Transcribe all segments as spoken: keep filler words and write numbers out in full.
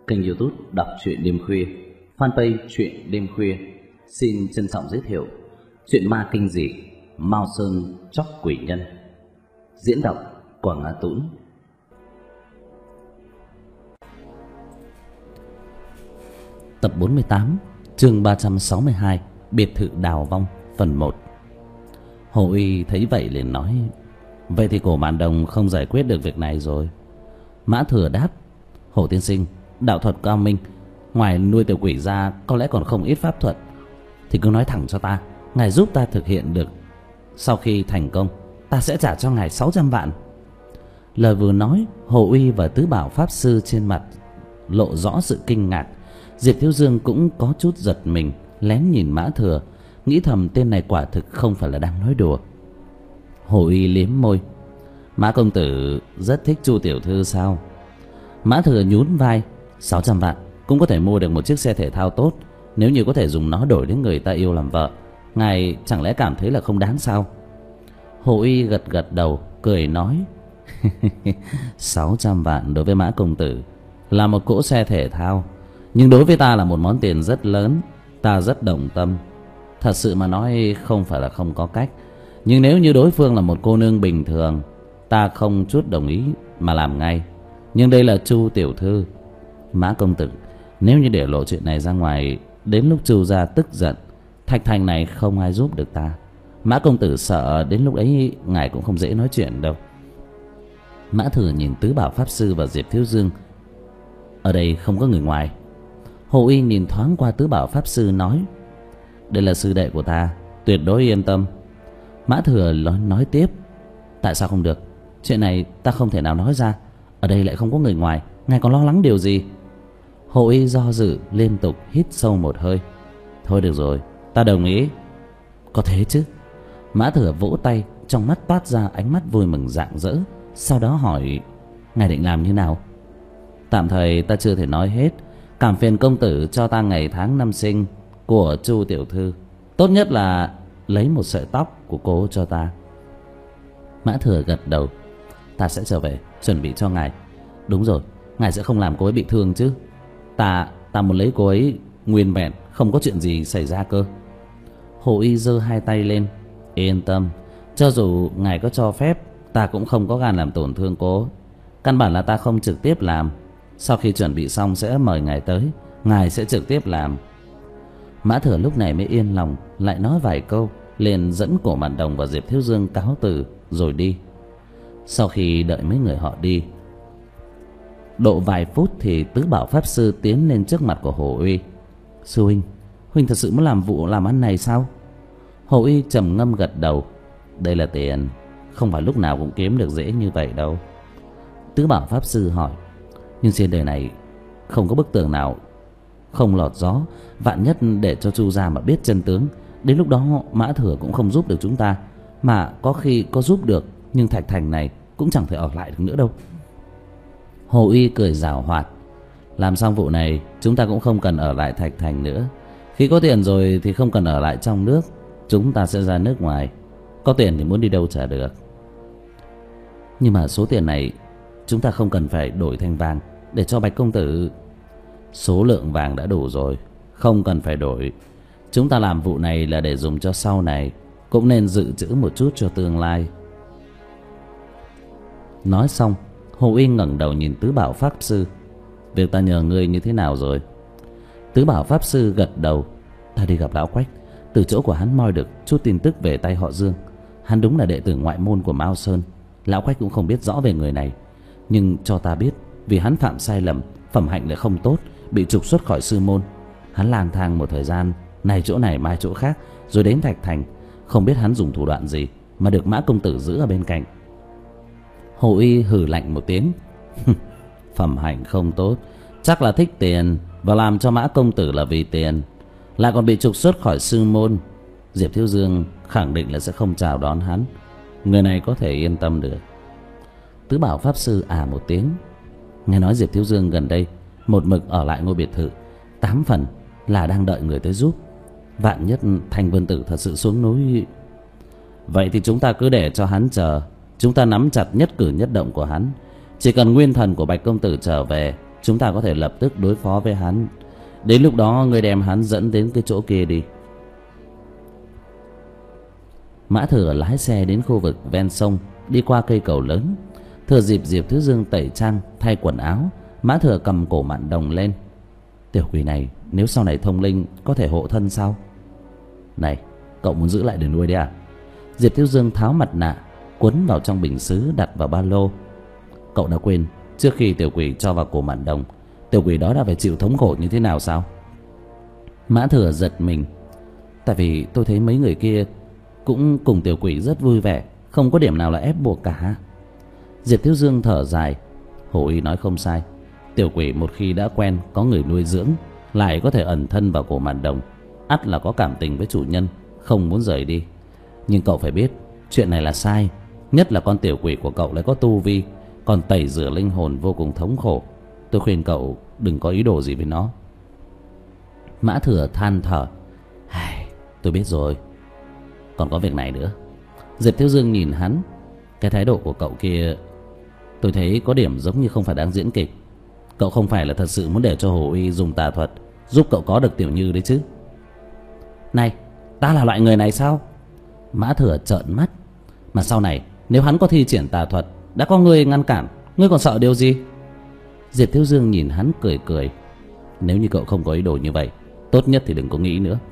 kênh YouTube đọc truyện đêm khuya, fanpage truyện đêm khuya xin trân trọng giới thiệu truyện ma kinh dị Mao Sơn Chóc Quỷ Nhân, diễn đọc Quảng Á Tũng. Tập bốn mươi tám, chương ba trăm sáu mươi hai, biệt thự đào vong, phần một. Hồ Uy thấy vậy liền nói: "Vậy thì cổ Mạn Đồng không giải quyết được việc này rồi." Mã Thừa đáp: "Hồ tiên sinh, đạo thuật cao minh, ngoài nuôi tiểu quỷ ra có lẽ còn không ít pháp thuật. Thì cứ nói thẳng cho ta, ngài giúp ta thực hiện được, sau khi thành công ta sẽ trả cho ngài sáu trăm vạn." Lời vừa nói, Hồ Uy và Tứ Bảo pháp sư trên mặt lộ rõ sự kinh ngạc. Diệp Thiếu Dương cũng có chút giật mình, lén nhìn Mã Thừa, nghĩ thầm tên này quả thực không phải là đang nói đùa. Hồ Uy liếm môi: "Mã công tử rất thích Chu tiểu thư sao?" Mã Thừa nhún vai: sáu trăm vạn cũng có thể mua được một chiếc xe thể thao tốt, nếu như có thể dùng nó đổi đến người ta yêu làm vợ, ngài chẳng lẽ cảm thấy là không đáng sao?" Hồ Uy gật gật đầu, cười nói: sáu trăm vạn đối với Mã công tử là một cỗ xe thể thao, nhưng đối với ta là một món tiền rất lớn. Ta rất động tâm. Thật sự mà nói không phải là không có cách, nhưng nếu như đối phương là một cô nương bình thường, ta không chút đồng ý mà làm ngay. Nhưng đây là Chu tiểu thư. Mã công tử, nếu như để lộ chuyện này ra ngoài, đến lúc Chu gia tức giận, Thạch Thành này không ai giúp được ta. Mã công tử sợ đến lúc ấy ngài cũng không dễ nói chuyện đâu. Mã Thừa nhìn Tứ Bảo pháp sư và Diệp Thiếu Dương: "Ở đây không có người ngoài." Hồ Uy nhìn thoáng qua Tứ Bảo pháp sư nói: "Đây là sư đệ của ta, tuyệt đối yên tâm." Mã Thừa nói, nói tiếp: "Tại sao không được? Chuyện này ta không thể nào nói ra. Ở đây lại không có người ngoài, ngài còn lo lắng điều gì?" Hồ Uy do dự, liên tục hít sâu một hơi: "Thôi được rồi, ta đồng ý." "Có thế chứ?" Mã Thừa vỗ tay, trong mắt toát ra ánh mắt vui mừng rạng rỡ, sau đó hỏi: "Ngài định làm như nào?" "Tạm thời ta chưa thể nói hết. Cảm phiền công tử cho ta ngày tháng năm sinh của Chu tiểu thư. Tốt nhất là lấy một sợi tóc của cô cho ta." Mã Thừa gật đầu: "Ta sẽ trở về chuẩn bị cho ngài." "Đúng rồi, ngài sẽ không làm cô ấy bị thương chứ?" Ta, ta muốn lấy cô ấy nguyên vẹn, không có chuyện gì xảy ra cơ." Hồ Y giơ hai tay lên: "Yên tâm, cho dù ngài có cho phép, ta cũng không có gan làm tổn thương cô. Căn bản là ta không trực tiếp làm. Sau khi chuẩn bị xong sẽ mời ngài tới, ngài sẽ trực tiếp làm." Mã Thừa lúc này mới yên lòng, lại nói vài câu, liền dẫn cổ Mạn Đồng và Diệp Thiếu Dương cáo từ rồi đi. Sau khi đợi mấy người họ đi độ vài phút thì Tứ Bảo pháp sư tiến lên trước mặt của Hồ Uy: "Sư huynh, huynh thật sự muốn làm vụ làm ăn này sao?" Hồ Uy trầm ngâm gật đầu: "Đây là tiền, không phải lúc nào cũng kiếm được dễ như vậy đâu." Tứ Bảo pháp sư hỏi: "Nhưng trên đời này không có bức tường nào không lọt gió, vạn nhất để cho Chu gia mà biết chân tướng, đến lúc đó Mã Thừa cũng không giúp được chúng ta, mà có khi có giúp được, nhưng Thạch Thành này cũng chẳng thể ở lại được nữa đâu." Hồ Uy cười giảo hoạt: "Làm xong vụ này chúng ta cũng không cần ở lại Thạch Thành nữa. Khi có tiền rồi thì không cần ở lại trong nước, chúng ta sẽ ra nước ngoài. Có tiền thì muốn đi đâu trả được." "Nhưng mà số tiền này chúng ta không cần phải đổi thành vàng để cho Bạch công tử." "Số lượng vàng đã đủ rồi, không cần phải đổi. Chúng ta làm vụ này là để dùng cho sau này, cũng nên dự trữ một chút cho tương lai." Nói xong, Hồ Uy ngẩng đầu nhìn Tứ Bảo pháp sư: "Việc ta nhờ ngươi như thế nào rồi?" Tứ Bảo pháp sư gật đầu: "Ta đi gặp lão Quách, từ chỗ của hắn moi được chút tin tức về tay họ Dương. Hắn đúng là đệ tử ngoại môn của Mao Sơn. Lão Quách cũng không biết rõ về người này, nhưng cho ta biết vì hắn phạm sai lầm, phẩm hạnh lại không tốt, bị trục xuất khỏi sư môn. Hắn lang thang một thời gian, này chỗ này mai chỗ khác, rồi đến Thạch Thành. Không biết hắn dùng thủ đoạn gì mà được Mã công tử giữ ở bên cạnh." Hồ Uy hừ lạnh một tiếng: "Phẩm hạnh không tốt, chắc là thích tiền, và làm cho Mã công tử là vì tiền, lại còn bị trục xuất khỏi sư môn. Diệp Thiếu Dương khẳng định là sẽ không chào đón hắn. Người này có thể yên tâm được." Tứ Bảo pháp sư à một tiếng: "Nghe nói Diệp Thiếu Dương gần đây một mực ở lại ngôi biệt thự, tám phần là đang đợi người tới giúp. Vạn nhất Thanh Vân Tử thật sự xuống núi..." "Vậy thì chúng ta cứ để cho hắn chờ. Chúng ta nắm chặt nhất cử nhất động của hắn. Chỉ cần nguyên thần của Bạch công tử trở về, chúng ta có thể lập tức đối phó với hắn. Đến lúc đó ngươi đem hắn dẫn đến cái chỗ kia đi. Mã Thừa lái xe đến khu vực ven sông, đi qua cây cầu lớn. Thừa dịp Diệp Thiếu Dương tẩy trang thay quần áo, Mã Thừa cầm cổ Mạn Đồng lên. Tiểu quỷ này nếu sau này thông linh có thể hộ thân sao? Này, cậu muốn giữ lại để nuôi đấy à? Diệp Thiếu Dương tháo mặt nạ, quấn vào trong bình sứ, đặt vào ba lô. Cậu đã quên trước khi tiểu quỷ cho vào cổ Mạn Đồng, tiểu quỷ đó đã phải chịu thống khổ như thế nào sao? Mã Thừa giật mình. Tại vì tôi thấy mấy người kia cũng cùng tiểu quỷ rất vui vẻ, không có điểm nào là ép buộc cả. Diệp Thiếu Dương thở dài. Hồ Y nói không sai. Tiểu quỷ một khi đã quen có người nuôi dưỡng, lại có thể ẩn thân vào cổ Mạn Đồng, ắt là có cảm tình với chủ nhân, không muốn rời đi. Nhưng cậu phải biết chuyện này là sai. Nhất là con tiểu quỷ của cậu lại có tu vi, còn tẩy rửa linh hồn vô cùng thống khổ. Tôi khuyên cậu đừng có ý đồ gì với nó. Mã Thừa than thở. Tôi biết rồi. Còn có việc này nữa. Diệp Thiếu Dương nhìn hắn. Cái thái độ của cậu kia tôi thấy có điểm giống như không phải đang diễn kịch. Cậu không phải là thật sự muốn để cho Hồ Y dùng tà thuật giúp cậu có được Tiểu Như đấy chứ? Này, ta là loại người này sao? Mã Thừa trợn mắt. Mà sau này nếu hắn có thi triển tà thuật, đã có người ngăn cản, ngươi còn sợ điều gì? Diệp Thiếu Dương nhìn hắn cười cười. Nếu như cậu không có ý đồ như vậy, tốt nhất thì đừng có nghĩ nữa.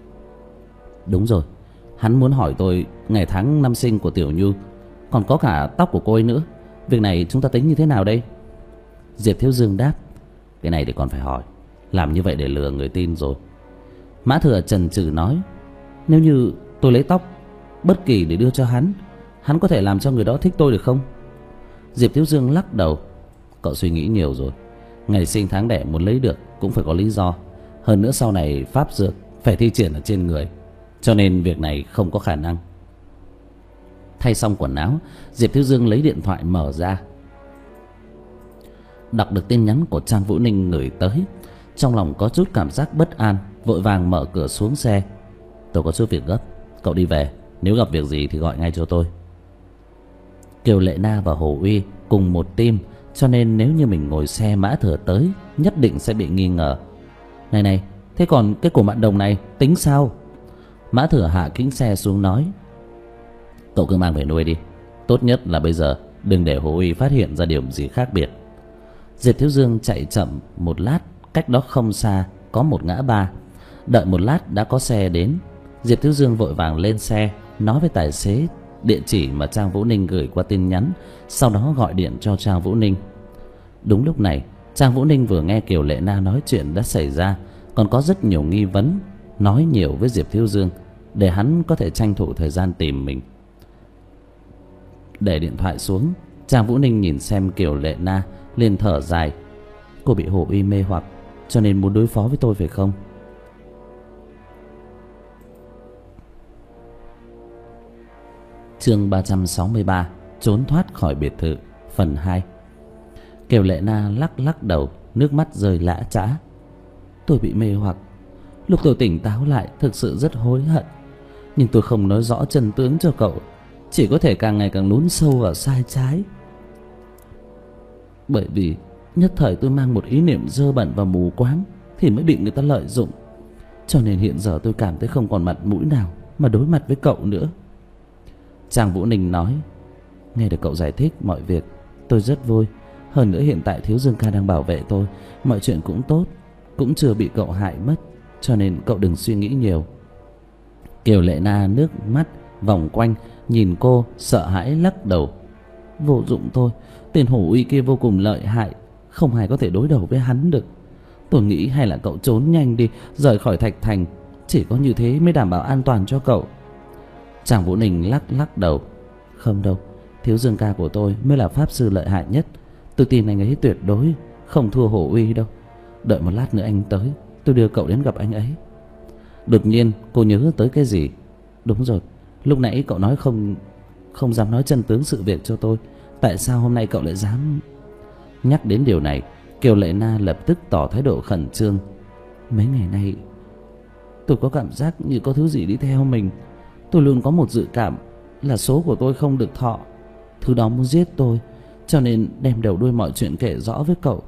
Đúng rồi, hắn muốn hỏi tôi ngày tháng năm sinh của Tiểu Như, còn có cả tóc của cô ấy nữa. Việc này chúng ta tính như thế nào đây? Diệp Thiếu Dương đáp. Cái này thì còn phải hỏi. Làm như vậy để lừa người tin rồi. Mã Thừa chần chừ nói. Nếu như tôi lấy tóc bất kỳ để đưa cho hắn, hắn có thể làm cho người đó thích tôi được không? Diệp Thiếu Dương lắc đầu. Cậu suy nghĩ nhiều rồi. Ngày sinh tháng đẻ muốn lấy được cũng phải có lý do. Hơn nữa sau này pháp dược phải thi triển ở trên người, cho nên việc này không có khả năng. Thay xong quần áo, Diệp Thiếu Dương lấy điện thoại mở ra, đọc được tin nhắn của Trang Vũ Ninh gửi tới. Trong lòng có chút cảm giác bất an, vội vàng mở cửa xuống xe. Tôi có chút việc gấp, cậu đi về. Nếu gặp việc gì thì gọi ngay cho tôi. Kiều Lệ Na và Hồ Uy cùng một team, cho nên nếu như mình ngồi xe Mã Thừa tới, nhất định sẽ bị nghi ngờ. Này này, thế còn cái cổ Mạn Đồng này tính sao? Mã Thừa hạ kính xe xuống nói. Cậu cứ mang về nuôi đi. Tốt nhất là bây giờ đừng để Hồ Uy phát hiện ra điều gì khác biệt. Diệp Thiếu Dương chạy chậm một lát. Cách đó không xa có một ngã ba. Đợi một lát đã có xe đến. Diệp Thiếu Dương vội vàng lên xe, nói với tài xế địa chỉ mà Trang Vũ Ninh gửi qua tin nhắn, sau đó gọi điện cho Trang Vũ Ninh. Đúng lúc này, Trang Vũ Ninh vừa nghe Kiều Lệ Na nói chuyện đã xảy ra, còn có rất nhiều nghi vấn, nói nhiều với Diệp Thiếu Dương để hắn có thể tranh thủ thời gian tìm mình. Để điện thoại xuống, Trang Vũ Ninh nhìn xem Kiều Lệ Na, liền thở dài. Cô bị Hồ Uy mê hoặc, cho nên muốn đối phó với tôi phải không? Chương ba trăm sáu mươi ba, trốn thoát khỏi biệt thự, phần hai. Kiều Lệ Na lắc lắc đầu, nước mắt rơi lã chã. Tôi bị mê hoặc. Lúc tôi tỉnh táo lại thực sự rất hối hận, nhưng tôi không nói rõ chân tướng cho cậu, chỉ có thể càng ngày càng lún sâu vào sai trái. Bởi vì nhất thời tôi mang một ý niệm dơ bẩn và mù quáng thì mới bị người ta lợi dụng, cho nên hiện giờ tôi cảm thấy không còn mặt mũi nào mà đối mặt với cậu nữa. Trang Vũ Ninh nói. Nghe được cậu giải thích mọi việc, tôi rất vui. Hơn nữa hiện tại Thiếu Dương ca đang bảo vệ tôi, mọi chuyện cũng tốt, cũng chưa bị cậu hại mất, cho nên cậu đừng suy nghĩ nhiều. Kiều Lệ Na nước mắt vòng quanh nhìn cô, sợ hãi lắc đầu. Vô dụng thôi, tên Hổ Uy kia vô cùng lợi hại, không ai có thể đối đầu với hắn được. Tôi nghĩ hay là cậu trốn nhanh đi, rời khỏi Thạch Thành, chỉ có như thế mới đảm bảo an toàn cho cậu. Trang Vũ Ninh lắc lắc đầu. Không đâu, Thiếu Dương ca của tôi mới là pháp sư lợi hại nhất. Tôi tin anh ấy tuyệt đối không thua Hổ Uy đâu. Đợi một lát nữa anh tới, tôi đưa cậu đến gặp anh ấy. Đột nhiên cô nhớ tới cái gì. Đúng rồi, lúc nãy cậu nói không Không dám nói chân tướng sự việc cho tôi. Tại sao hôm nay cậu lại dám? Nhắc đến điều này, Kiều Lệ Na lập tức tỏ thái độ khẩn trương. Mấy ngày nay tôi có cảm giác như có thứ gì đi theo mình. Tôi luôn có một dự cảm là số của tôi không được thọ. Thứ đó muốn giết tôi, cho nên đem đầu đuôi mọi chuyện kể rõ với cậu.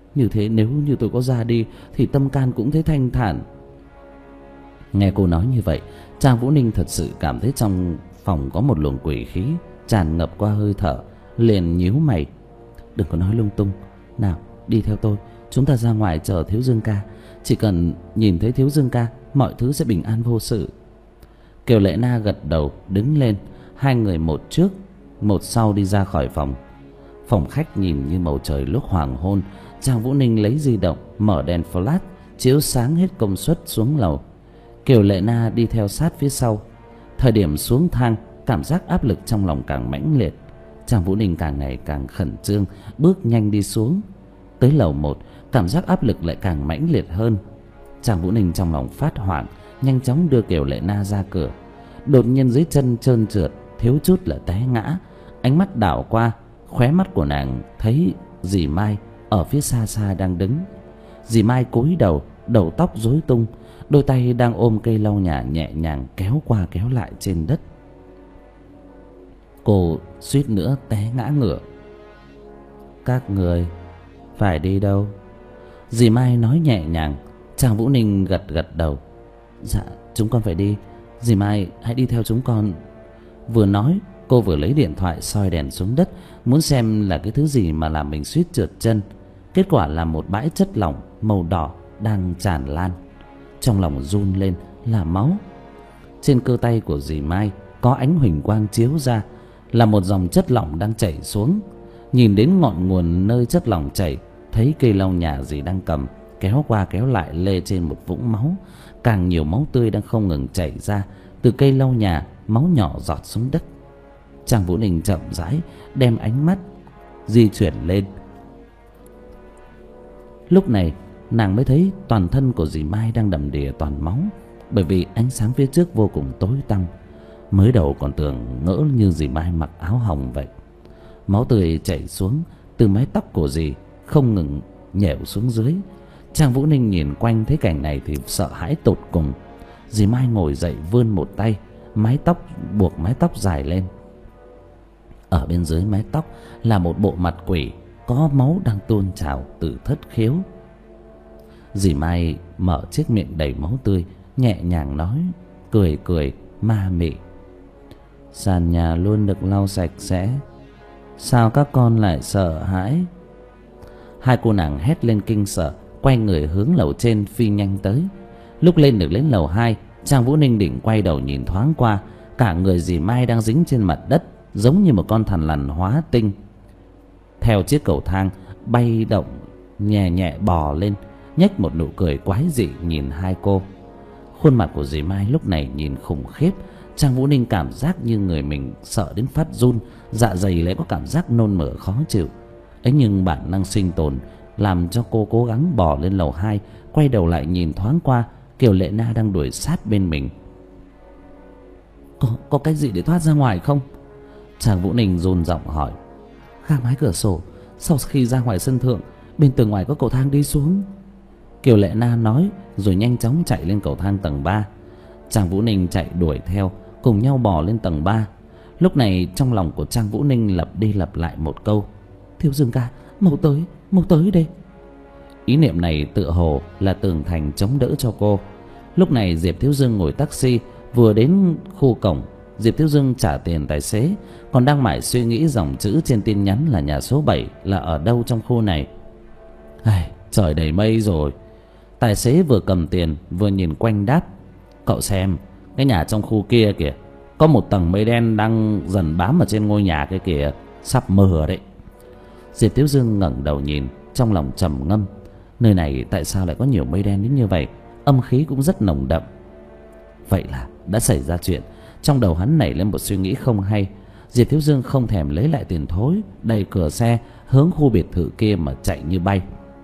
Như thế nếu như tôi có ra đi thì tâm can cũng thấy thanh thản. Nghe cô nói như vậy, Trang Vũ Ninh thật sự cảm thấy trong phòng có một luồng quỷ khí tràn ngập qua hơi thở, liền nhíu mày. Đừng có nói lung tung. Nào, đi theo tôi, chúng ta ra ngoài chờ Thiếu Dương ca. Chỉ cần nhìn thấy Thiếu Dương ca, mọi thứ sẽ bình an vô sự. Kiều Lệ Na gật đầu đứng lên. Hai người một trước một sau đi ra khỏi phòng. Phòng khách nhìn như màu trời lúc hoàng hôn. Trang Vũ Ninh lấy di động mở đèn flash chiếu sáng hết công suất xuống lầu. Kiều Lệ Na đi theo sát phía sau. Thời điểm xuống thang, cảm giác áp lực trong lòng càng mãnh liệt. Trang Vũ Ninh càng ngày càng khẩn trương, bước nhanh đi xuống. Tới lầu một, cảm giác áp lực lại càng mãnh liệt hơn. Trang Vũ Ninh trong lòng phát hoảng, nhanh chóng đưa Kiều Lệ Na ra cửa. Đột nhiên dưới chân trơn trượt, thiếu chút là té ngã. Ánh mắt đảo qua, khóe mắt của nàng thấy dì Mai ở phía xa xa đang đứng. Dì Mai cúi đầu, đầu tóc rối tung, đôi tay đang ôm cây lau nhà nhẹ nhàng kéo qua kéo lại trên đất. Cô suýt nữa té ngã ngửa. Các người phải đi đâu? Dì Mai nói nhẹ nhàng. Trang Vũ Ninh gật gật đầu. Dạ, chúng con phải đi. Dì Mai hãy đi theo chúng con. Vừa nói, cô vừa lấy điện thoại soi đèn xuống đất, muốn xem là cái thứ gì mà làm mình suýt trượt chân. Kết quả là một bãi chất lỏng màu đỏ đang tràn lan. Trong lòng run lên là máu. Trên cơ tay của dì Mai có ánh huỳnh quang chiếu ra, là một dòng chất lỏng đang chảy xuống. Nhìn đến ngọn nguồn nơi chất lỏng chảy, thấy cây lau nhà dì đang cầm kéo qua kéo lại lê trên một vũng máu. Càng nhiều máu tươi đang không ngừng chảy ra từ cây lau nhà, máu nhỏ giọt xuống đất. Trang Vũ Ninh chậm rãi đem ánh mắt di chuyển lên. Lúc này nàng mới thấy toàn thân của dì Mai đang đầm đìa toàn máu, bởi vì ánh sáng phía trước vô cùng tối tăm. Mới đầu còn tưởng ngỡ như dì Mai mặc áo hồng vậy. Máu tươi chảy xuống từ mái tóc của dì không ngừng nhẻo xuống dưới. Trang Vũ Ninh nhìn quanh thấy cảnh này thì sợ hãi tột cùng. Dì Mai ngồi dậy vươn một tay, mái tóc buộc mái tóc dài lên. Ở bên dưới mái tóc là một bộ mặt quỷ, có máu đang tuôn trào từ thất khiếu. Dì Mai mở chiếc miệng đầy máu tươi, nhẹ nhàng nói, cười cười ma mị. Sàn nhà luôn được lau sạch sẽ, sao các con lại sợ hãi? Hai cô nàng hét lên kinh sợ, quay người hướng lầu trên phi nhanh tới. Lúc lên được đến lầu hai, Trang Vũ Ninh định quay đầu nhìn thoáng qua, cả người dì Mai đang dính trên mặt đất, giống như một con thằn lằn hóa tinh. Theo chiếc cầu thang bay động, nhẹ nhẹ bò lên, nhếch một nụ cười quái dị nhìn hai cô. Khuôn mặt của dì Mai lúc này nhìn khủng khiếp. Trang Vũ Ninh cảm giác như người mình sợ đến phát run, dạ dày lại có cảm giác nôn mửa khó chịu. Ấy nhưng bản năng sinh tồn làm cho cô cố gắng bò lên lầu hai, quay đầu lại nhìn thoáng qua Kiều Lệ Na đang đuổi sát bên mình. Có, có cách gì để thoát ra ngoài không? Trang Vũ Ninh run giọng hỏi. Gác mái cửa sổ, sau khi ra ngoài sân thượng, bên tường ngoài có cầu thang đi xuống. Kiều Lệ Na nói rồi nhanh chóng chạy lên cầu thang tầng ba. Trang Vũ Ninh chạy đuổi theo, cùng nhau bò lên tầng ba. Lúc này trong lòng của Trang Vũ Ninh lặp đi lặp lại một câu: Thiếu Dương ca, mau tới, mau tới đây. Ý niệm này tựa hồ là tường thành chống đỡ cho cô. Lúc này Diệp Thiếu Dương ngồi taxi vừa đến khu cổng. Diệp Thiếu Dương trả tiền tài xế, còn đang mải suy nghĩ dòng chữ trên tin nhắn là nhà số bảy là ở đâu trong khu này. Ai, trời đầy mây rồi. Tài xế vừa cầm tiền vừa nhìn quanh đáp: Cậu xem, cái nhà trong khu kia kìa, có một tầng mây đen đang dần bám ở trên ngôi nhà kia kìa, sắp mưa đấy. Diệp Thiếu Dương ngẩng đầu nhìn, trong lòng trầm ngâm. Nơi này tại sao lại có nhiều mây đen đến như vậy? Âm khí cũng rất nồng đậm. Vậy là đã xảy ra chuyện. Trong đầu hắn nảy lên một suy nghĩ không hay. Diệp Thiếu Dương không thèm lấy lại tiền thối, đẩy cửa xe hướng khu biệt thự kia mà chạy như bay.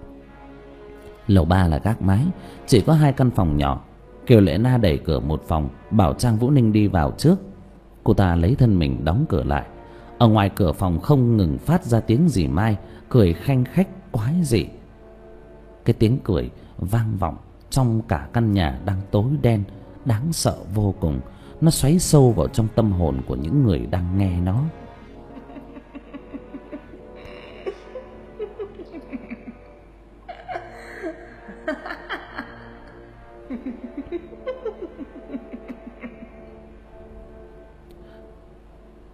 Lầu ba là gác mái, chỉ có hai căn phòng nhỏ. Kiều Lệ Na đẩy cửa một phòng, bảo Trang Vũ Ninh đi vào trước. Cô ta lấy thân mình đóng cửa lại. Ở ngoài cửa phòng không ngừng phát ra tiếng dì Mai cười khanh khách quái dị. Cái tiếng cười vang vọng trong cả căn nhà đang tối đen, đáng sợ vô cùng. Nó xoáy sâu vào trong tâm hồn của những người đang nghe nó.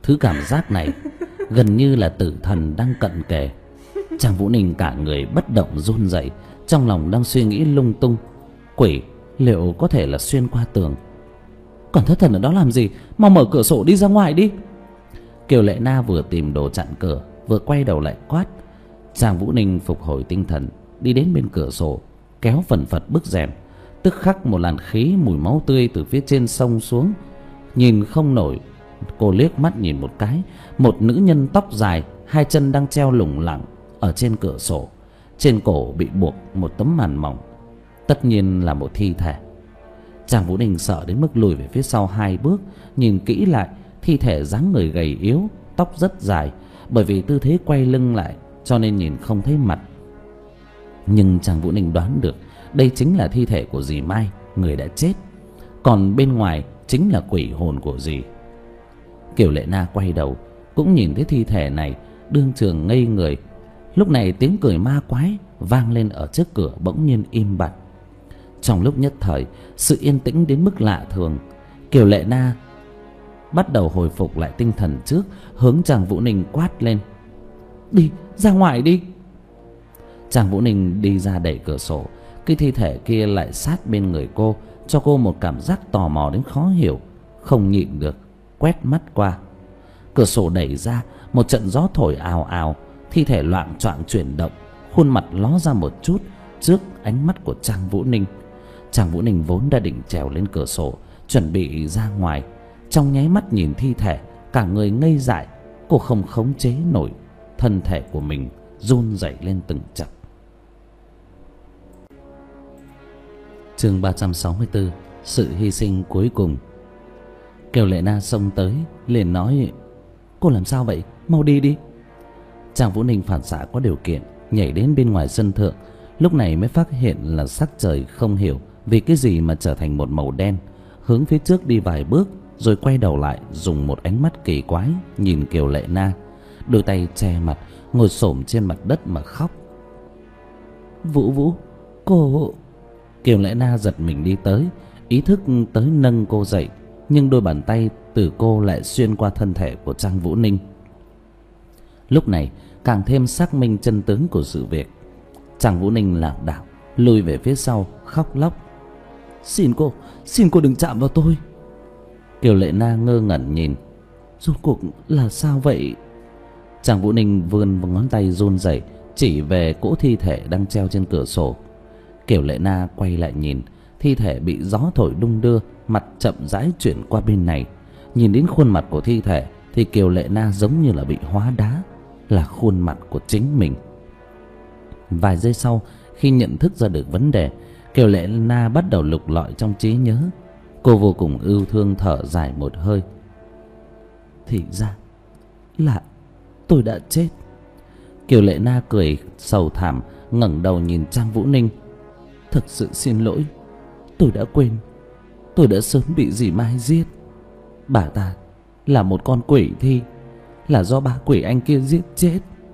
Thứ cảm giác này gần như là tử thần đang cận kề. Trang Vũ Ninh cả người bất động run rẩy, trong lòng đang suy nghĩ lung tung. Quỷ liệu có thể là xuyên qua tường? Còn thất thần ở đó làm gì? Mau mở cửa sổ đi ra ngoài đi. Kiều Lệ Na vừa tìm đồ chặn cửa, vừa quay đầu lại quát. Trang Vũ Ninh phục hồi tinh thần, đi đến bên cửa sổ, kéo phần phật bức rèm. Tức khắc một làn khí mùi máu tươi từ phía trên xông xuống. Nhìn không nổi, cô liếc mắt nhìn một cái, một nữ nhân tóc dài, hai chân đang treo lủng lẳng ở trên cửa sổ. Trên cổ bị buộc một tấm màn mỏng, tất nhiên là một thi thể. Trang Vũ Ninh sợ đến mức lùi về phía sau hai bước. Nhìn kỹ lại, thi thể dáng người gầy yếu, tóc rất dài. Bởi vì tư thế quay lưng lại cho nên nhìn không thấy mặt. Nhưng Trang Vũ Ninh đoán được đây chính là thi thể của dì Mai, người đã chết. Còn bên ngoài chính là quỷ hồn của dì. Kiều Lệ Na quay đầu cũng nhìn thấy thi thể này, đương trường ngây người. Lúc này tiếng cười ma quái vang lên ở trước cửa bỗng nhiên im bặt. Trong lúc nhất thời, sự yên tĩnh đến mức lạ thường. Kiều Lệ Na bắt đầu hồi phục lại tinh thần trước, hướng Trang Vũ Ninh quát lên: Đi ra ngoài đi. Trang Vũ Ninh đi ra đẩy cửa sổ. Cái thi thể kia lại sát bên người cô, cho cô một cảm giác tò mò đến khó hiểu. Không nhịn được quét mắt qua. Cửa sổ đẩy ra, một trận gió thổi ào ào. Thi thể loạng choạng chuyển động, khuôn mặt ló ra một chút trước ánh mắt của Trang Vũ Ninh. Trang Vũ Ninh vốn đã định trèo lên cửa sổ, chuẩn bị ra ngoài. Trong nháy mắt nhìn thi thể, cả người ngây dại. Cô không khống chế nổi, thân thể của mình run rẩy lên từng chập. Chương ba trăm sáu mươi tư, sự hy sinh cuối cùng. Kiều Lệ Na xông tới liền nói: Cô làm sao vậy? Mau đi đi. Trang Vũ Ninh phản xạ có điều kiện nhảy đến bên ngoài sân thượng. Lúc này mới phát hiện là sắc trời không hiểu vì cái gì mà trở thành một màu đen. Hướng phía trước đi vài bước, rồi quay đầu lại dùng một ánh mắt kỳ quái nhìn Kiều Lệ Na. Đôi tay che mặt, ngồi xổm trên mặt đất mà khóc. Vũ Vũ, cô... Kiều Lệ Na giật mình đi tới, ý thức tới nâng cô dậy. Nhưng đôi bàn tay từ cô lại xuyên qua thân thể của Trang Vũ Ninh. Lúc này càng thêm xác minh chân tướng của sự việc. Trang Vũ Ninh lảo đảo lùi về phía sau, khóc lóc: Xin cô, xin cô đừng chạm vào tôi. Kiều Lệ Na ngơ ngẩn nhìn. Rốt cuộc là sao vậy? Trang Vũ Ninh vươn một ngón tay run rẩy chỉ về cỗ thi thể đang treo trên cửa sổ. Kiều Lệ Na quay lại nhìn, thi thể bị gió thổi đung đưa, mặt chậm rãi chuyển qua bên này. Nhìn đến khuôn mặt của thi thể thì Kiều Lệ Na giống như là bị hóa đá, là khuôn mặt của chính mình. Vài giây sau, khi nhận thức ra được vấn đề, Kiều Lệ Na bắt đầu lục lọi trong trí nhớ. Cô vô cùng ưu thương thở dài một hơi. Thì ra là tôi đã chết. Kiều Lệ Na cười sầu thảm, ngẩng đầu nhìn Trang Vũ Ninh. Thực sự xin lỗi, tôi đã quên. Tôi đã sớm bị dì Mai giết. Bà ta là một con quỷ thi, là do ba quỷ anh kia giết chết.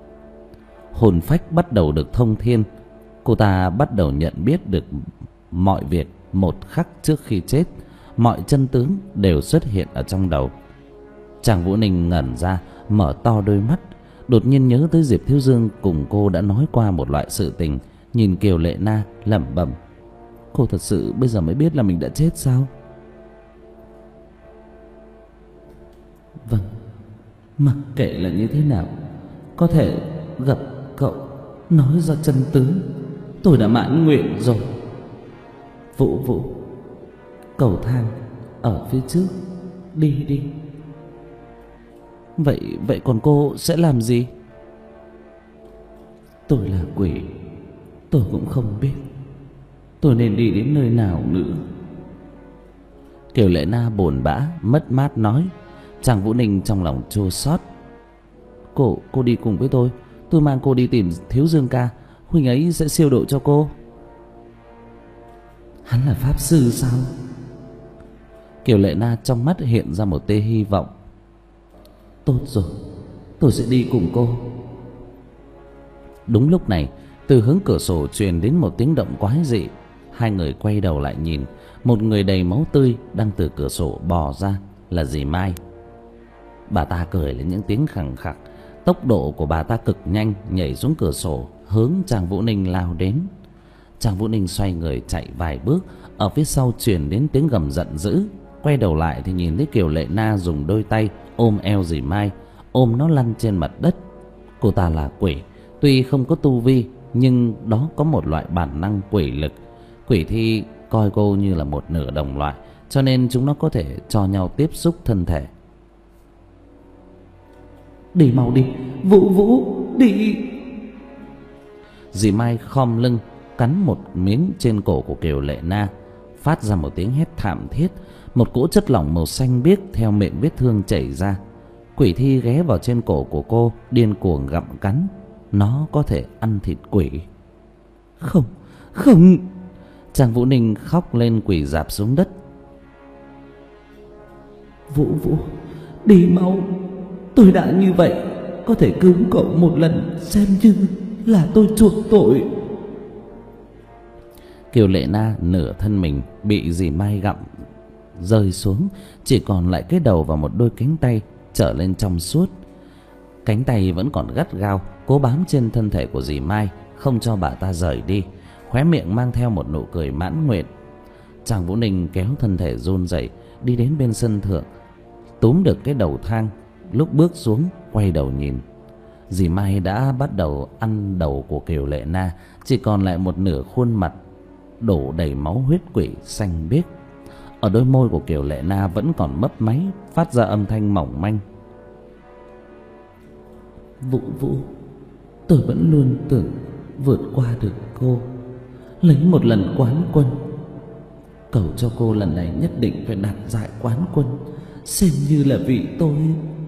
Hồn phách bắt đầu được thông thiên. Cô ta bắt đầu nhận biết được mọi việc một khắc trước khi chết. Mọi chân tướng đều xuất hiện ở trong đầu. Trang Vũ Ninh ngẩn ra, mở to đôi mắt. Đột nhiên nhớ tới Diệp Thiếu Dương cùng cô đã nói qua một loại sự tình. Nhìn Kiều Lệ Na lẩm bẩm: Cô thật sự bây giờ mới biết là mình đã chết sao? Vâng, mặc kệ là như thế nào, có thể gặp cậu, nói ra chân tướng, tôi đã mãn nguyện rồi. Vũ Vũ, cầu thang ở phía trước, đi đi. Vậy vậy còn cô sẽ làm gì? Tôi là quỷ, tôi cũng không biết tôi nên đi đến nơi nào nữa. Kiều Lệ Na buồn bã mất mát nói. Trang Vũ Ninh trong lòng chua xót. Cô, cô đi cùng với tôi. Tôi mang cô đi tìm Thiếu Dương ca. Huynh ấy sẽ siêu độ cho cô. Hắn là pháp sư sao? Kiều Lệ Na trong mắt hiện ra một tia hy vọng. Tốt rồi, tôi sẽ đi cùng cô. Đúng lúc này, từ hướng cửa sổ truyền đến một tiếng động quái dị. Hai người quay đầu lại nhìn. Một người đầy máu tươi đang từ cửa sổ bò ra, là dì Mai. Bà ta cười lên những tiếng khẳng khặc. Tốc độ của bà ta cực nhanh, nhảy xuống cửa sổ hướng Trang Vũ Ninh lao đến. Trang Vũ Ninh xoay người chạy vài bước, ở phía sau truyền đến tiếng gầm giận dữ. Quay đầu lại thì nhìn thấy Kiều Lệ Na dùng đôi tay ôm eo dì Mai, ôm nó lăn trên mặt đất. Cô ta là quỷ, tuy không có tu vi nhưng đó có một loại bản năng quỷ lực. Quỷ thi coi cô như là một nửa đồng loại, cho nên chúng nó có thể cho nhau tiếp xúc thân thể. Đi mau đi, Vũ Vũ, đi. Dì Mai khom lưng cắn một miếng trên cổ của Kiều Lệ Na, phát ra một tiếng hét thảm thiết. Một cỗ chất lỏng màu xanh biếc theo miệng vết thương chảy ra. Quỷ thi ghé vào trên cổ của cô, điên cuồng gặm cắn. Nó có thể ăn thịt quỷ. Không, không. Trang Vũ Ninh khóc lên quỳ rạp xuống đất. Vũ Vũ, đi mau. Tôi đã như vậy, có thể cứu cậu một lần, xem như là tôi chuộc tội. Kiều Lệ Na nửa thân mình bị dì Mai gặm rơi xuống, chỉ còn lại cái đầu và một đôi cánh tay trở lên trong suốt. Cánh tay vẫn còn gắt gao cố bám trên thân thể của dì Mai, không cho bà ta rời đi, khóe miệng mang theo một nụ cười mãn nguyện. Trang Vũ Ninh kéo thân thể run rẩy đi đến bên sân thượng, túm được cái đầu thang. Lúc bước xuống quay đầu nhìn, dì Mai đã bắt đầu ăn đầu của Kiều Lệ Na, chỉ còn lại một nửa khuôn mặt đổ đầy máu huyết quỷ xanh biếc. Ở đôi môi của Kiều Lệ Na vẫn còn mấp máy, phát ra âm thanh mỏng manh. Vũ Vũ, tôi vẫn luôn tưởng vượt qua được cô, lấy một lần quán quân. Cầu cho cô lần này nhất định phải đạt giải quán quân, xem như là vì tôi.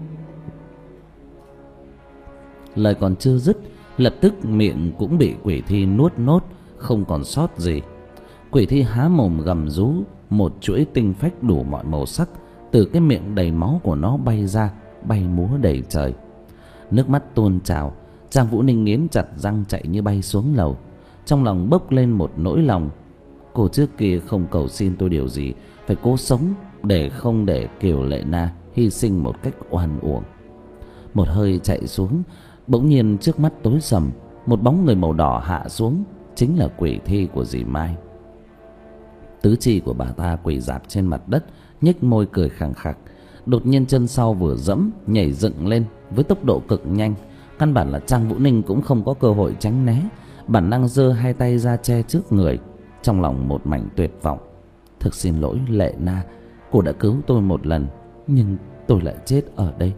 Lời còn chưa dứt, lập tức miệng cũng bị quỷ thi nuốt nốt, không còn sót gì. Quỷ thi há mồm gầm rú, một chuỗi tinh phách đủ mọi màu sắc từ cái miệng đầy máu của nó bay ra, bay múa đầy trời. Nước mắt tuôn trào. Trang Vũ Ninh nghiến chặt răng chạy như bay xuống lầu, trong lòng bốc lên một nỗi lòng. Cô trước kia không cầu xin tôi điều gì, phải cố sống để không để Kiều Lệ Na hy sinh một cách oan uổng. Một hơi chạy xuống, bỗng nhiên trước mắt tối sầm, một bóng người màu đỏ hạ xuống, chính là quỷ thi của dì Mai. Tứ chi của bà ta quỳ rạp trên mặt đất, nhếch môi cười khẳng khặc. Đột nhiên chân sau vừa dẫm, nhảy dựng lên với tốc độ cực nhanh, căn bản là Trang Vũ Ninh cũng không có cơ hội tránh né, bản năng giơ hai tay ra che trước người, trong lòng một mảnh tuyệt vọng. Thực xin lỗi Lệ Na, cô đã cứu tôi một lần, nhưng tôi lại chết ở đây.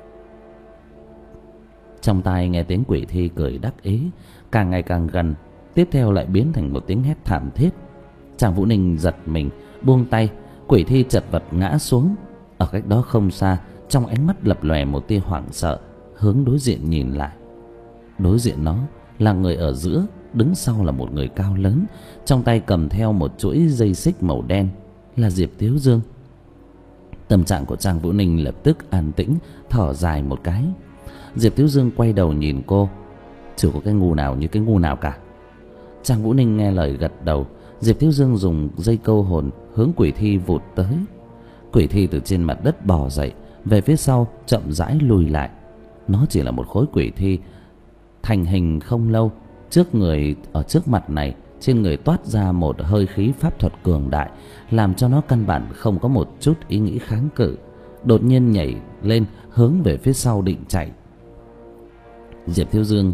Trong tai nghe tiếng quỷ thi cười đắc ý, càng ngày càng gần, tiếp theo lại biến thành một tiếng hét thảm thiết. Trang Vũ Ninh giật mình, buông tay, quỷ thi chật vật ngã xuống. Ở cách đó không xa, trong ánh mắt lập lòe một tia hoảng sợ, hướng đối diện nhìn lại. Đối diện nó là người ở giữa, đứng sau là một người cao lớn, trong tay cầm theo một chuỗi dây xích màu đen, là Diệp Thiếu Dương. Tâm trạng của Trang Vũ Ninh lập tức an tĩnh, thở dài một cái. Diệp Thiếu Dương quay đầu nhìn cô, chưa có cái ngu nào như cái ngu nào cả. Trang Vũ Ninh nghe lời gật đầu. Diệp Thiếu Dương dùng dây câu hồn hướng quỷ thi vụt tới. Quỷ thi từ trên mặt đất bò dậy, về phía sau chậm rãi lùi lại. Nó chỉ là một khối quỷ thi thành hình không lâu. Trước người ở trước mặt này, trên người toát ra một hơi khí pháp thuật cường đại, làm cho nó căn bản không có một chút ý nghĩ kháng cự. Đột nhiên nhảy lên hướng về phía sau định chạy. Diệp Thiếu Dương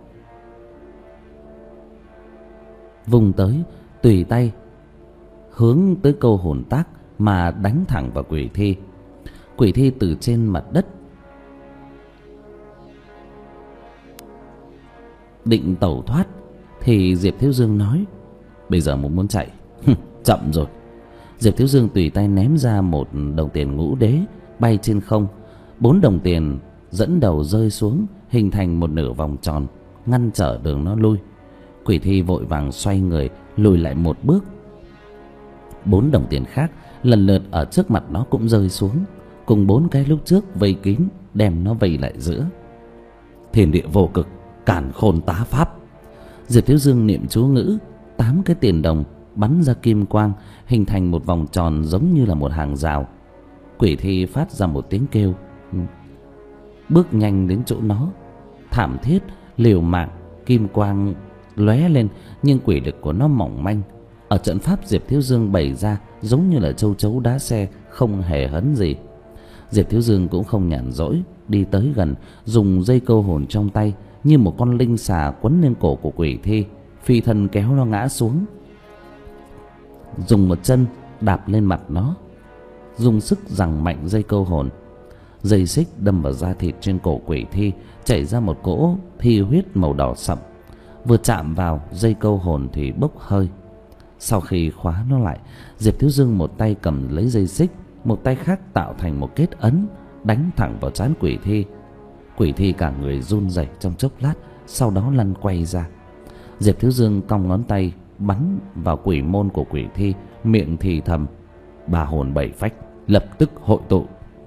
vùng tới, tùy tay hướng tới câu hồn tác mà đánh thẳng vào quỷ thi. Quỷ thi từ trên mặt đất định tẩu thoát thì Diệp Thiếu Dương nói: bây giờ muốn muốn chạy, chậm rồi. Diệp Thiếu Dương tùy tay ném ra một đồng tiền ngũ đế bay trên không. Bốn đồng tiền dẫn đầu rơi xuống, hình thành một nửa vòng tròn ngăn trở đường nó lui. Quỷ thi vội vàng xoay người lùi lại một bước. Bốn đồng tiền khác lần lượt ở trước mặt nó cũng rơi xuống, cùng bốn cái lúc trước vây kín, đem nó vây lại giữa. Thiên địa vô cực, càn khôn tá pháp. Diệp Thiếu Dương niệm chú ngữ, tám cái tiền đồng bắn ra kim quang, hình thành một vòng tròn giống như là một hàng rào. Quỷ thi phát ra một tiếng kêu bước nhanh đến chỗ nó. Thảm thiết, liều mạng, kim quang lóe lên, nhưng quỷ lực của nó mỏng manh. Ở trận pháp Diệp Thiếu Dương bày ra giống như là châu chấu đá xe, không hề hấn gì. Diệp Thiếu Dương cũng không nhàn rỗi, đi tới gần, dùng dây câu hồn trong tay như một con linh xà quấn lên cổ của quỷ thi, phi thân kéo nó ngã xuống. Dùng một chân đạp lên mặt nó, dùng sức giằng mạnh dây câu hồn. Dây xích đâm vào da thịt trên cổ quỷ thi, chảy ra một cỗ thi huyết màu đỏ sậm. Vừa chạm vào dây câu hồn thì bốc hơi. Sau khi khóa nó lại, Diệp Thiếu Dương một tay cầm lấy dây xích, một tay khác tạo thành một kết ấn, đánh thẳng vào trán quỷ thi. Quỷ thi cả người run rẩy trong chốc lát, sau đó lăn quay ra. Diệp Thiếu Dương cong ngón tay bắn vào quỷ môn của quỷ thi, miệng thì thầm: ba hồn bảy phách lập tức hội tụ.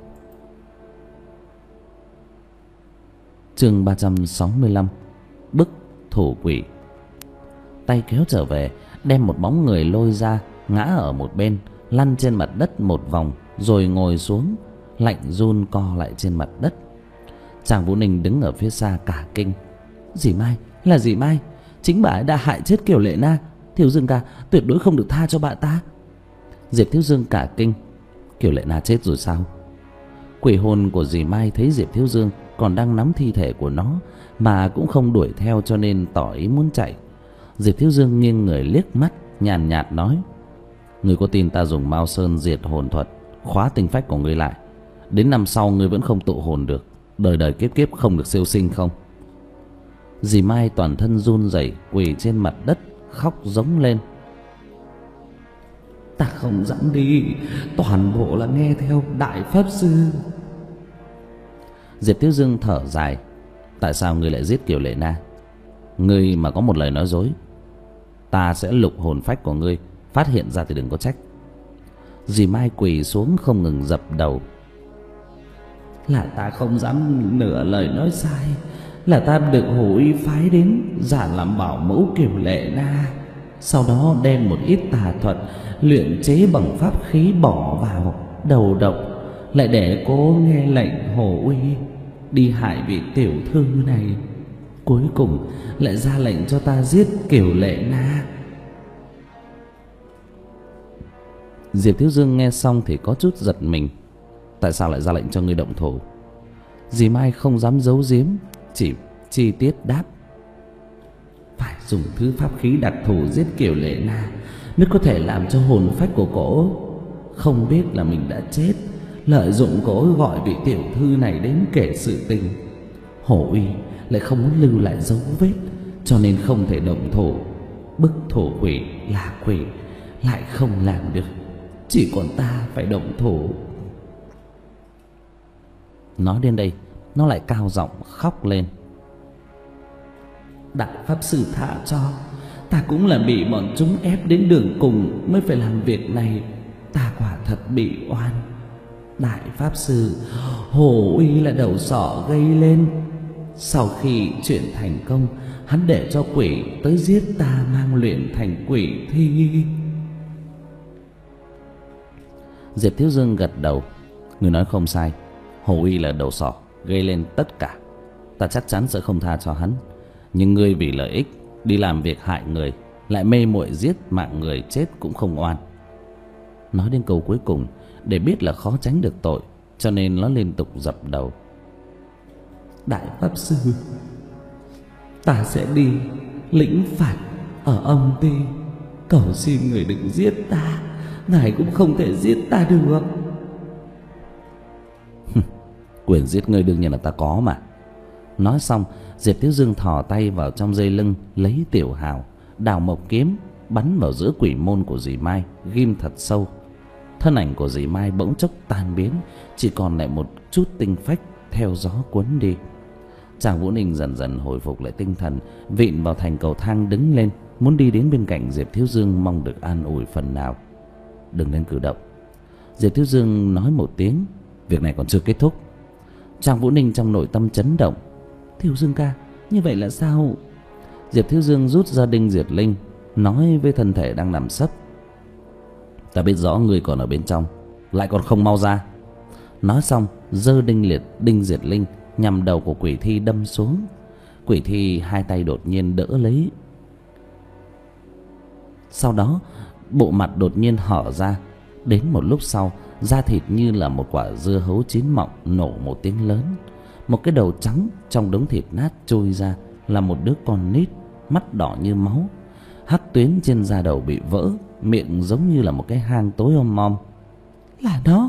Chương ba trăm sáu mươi lăm. Bức thủ quỷ. Tay kéo trở về, đem một bóng người lôi ra, ngã ở một bên, lăn trên mặt đất một vòng rồi ngồi xuống, lạnh run co lại trên mặt đất. Chàng Vũ Ninh đứng ở phía xa cả kinh: dì Mai, là dì Mai, chính bà ấy đã hại chết Kiều Lệ Na. Thiếu Dương ca tuyệt đối không được tha cho bà ta. Diệp Thiếu Dương cả kinh: Kiều Lệ Na chết rồi sao? Quỷ hồn của dì Mai thấy Diệp Thiếu Dương còn đang nắm thi thể của nó mà cũng không đuổi theo, cho nên tỏ ý muốn chạy. Diệp Thiếu Dương nghiêng người liếc mắt, nhàn nhạt nói: người có tin ta dùng Mao Sơn diệt hồn thuật khóa tinh phách của ngươi lại, đến năm sau ngươi vẫn không tụ hồn được, đời đời kiếp kiếp không được siêu sinh không? Dì Mai toàn thân run rẩy, quỳ trên mặt đất khóc giống lên: ta không dám đi, toàn bộ là nghe theo đại pháp sư. Diệp Thiếu Dương thở dài: tại sao ngươi lại giết Kiều Lệ Na? Ngươi mà có một lời nói dối, ta sẽ lục hồn phách của ngươi, phát hiện ra thì đừng có trách. Dì Mai quỳ xuống không ngừng dập đầu: là ta không dám nửa lời nói sai, là ta được Hồ Uy phái đến giả làm bảo mẫu Kiều Lệ Na, sau đó đem một ít tà thuật luyện chế bằng pháp khí bỏ vào đầu độc, lại để cô nghe lệnh Hồ Uy đi hại vị tiểu thư này, cuối cùng lại ra lệnh cho ta giết Kiều Lệ Na. Diệp Thiếu Dương nghe xong thì có chút giật mình: tại sao lại ra lệnh cho ngươi động thủ? Dì Mai không dám giấu giếm, chỉ chi tiết đáp: phải dùng thứ pháp khí đặc thù giết Kiều Lệ Na mới có thể làm cho hồn phách của cổ không biết là mình đã chết, lợi dụng cổ gọi vị tiểu thư này đến kể sự tình. Hồ Uy lại không muốn lưu lại dấu vết, cho nên không thể động thủ. Bức thổ quỷ là quỷ lại không làm được, chỉ còn ta phải động thủ. Nói đến đây, nó lại cao giọng khóc lên: đại pháp sư tha cho, ta cũng là bị bọn chúng ép đến đường cùng mới phải làm việc này, ta quả thật bị oan. Đại pháp sư, Hồ Uy là đầu sỏ gây lên, sau khi chuyện thành công, hắn để cho quỷ tới giết ta mang luyện thành quỷ thi. Diệp Thiếu Dương gật đầu: người nói không sai, Hồ Uy là đầu sỏ gây lên tất cả, ta chắc chắn sẽ không tha cho hắn. Nhưng ngươi vì lợi ích đi làm việc hại người, lại mê muội giết mạng người, chết cũng không oan. Nói đến câu cuối cùng, để biết là khó tránh được tội, cho nên nó liên tục dập đầu: đại pháp sư, ta sẽ đi lĩnh phạt ở âm ty, cầu xin người đừng giết ta, ngài cũng không thể giết ta được. Quyền giết ngươi đương nhiên là ta có mà. Nói xong, Diệp Thiếu Dương thò tay vào trong dây lưng lấy tiểu hào, đào mộc kiếm bắn vào giữa quỷ môn của dì Mai, ghim thật sâu. Thân ảnh của dì Mai bỗng chốc tan biến, chỉ còn lại một chút tinh phách theo gió cuốn đi. Chàng Vũ Ninh dần dần hồi phục lại tinh thần, vịn vào thành cầu thang đứng lên, muốn đi đến bên cạnh Diệp Thiếu Dương, mong được an ủi phần nào. Đừng nên cử động. Diệp Thiếu Dương nói một tiếng: việc này còn chưa kết thúc. Chàng Vũ Ninh trong nội tâm chấn động: Thiếu Dương ca, như vậy là sao? Diệp Thiếu Dương rút ra đinh diệt linh, nói với thân thể đang nằm sấp: ta biết rõ ngươi còn ở bên trong, lại còn không mau ra. Nói xong giơ đinh liệt đinh diệt linh nhằm đầu của quỷ thi đâm xuống. Quỷ thi hai tay đột nhiên đỡ lấy, sau đó bộ mặt đột nhiên hở ra. Đến một lúc sau, da thịt như là một quả dưa hấu chín mọng nổ một tiếng lớn. Một cái đầu trắng trong đống thịt nát trôi ra là một đứa con nít, mắt đỏ như máu, hắc tuyến trên da đầu bị vỡ, miệng giống như là một cái hang tối om om. Là nó.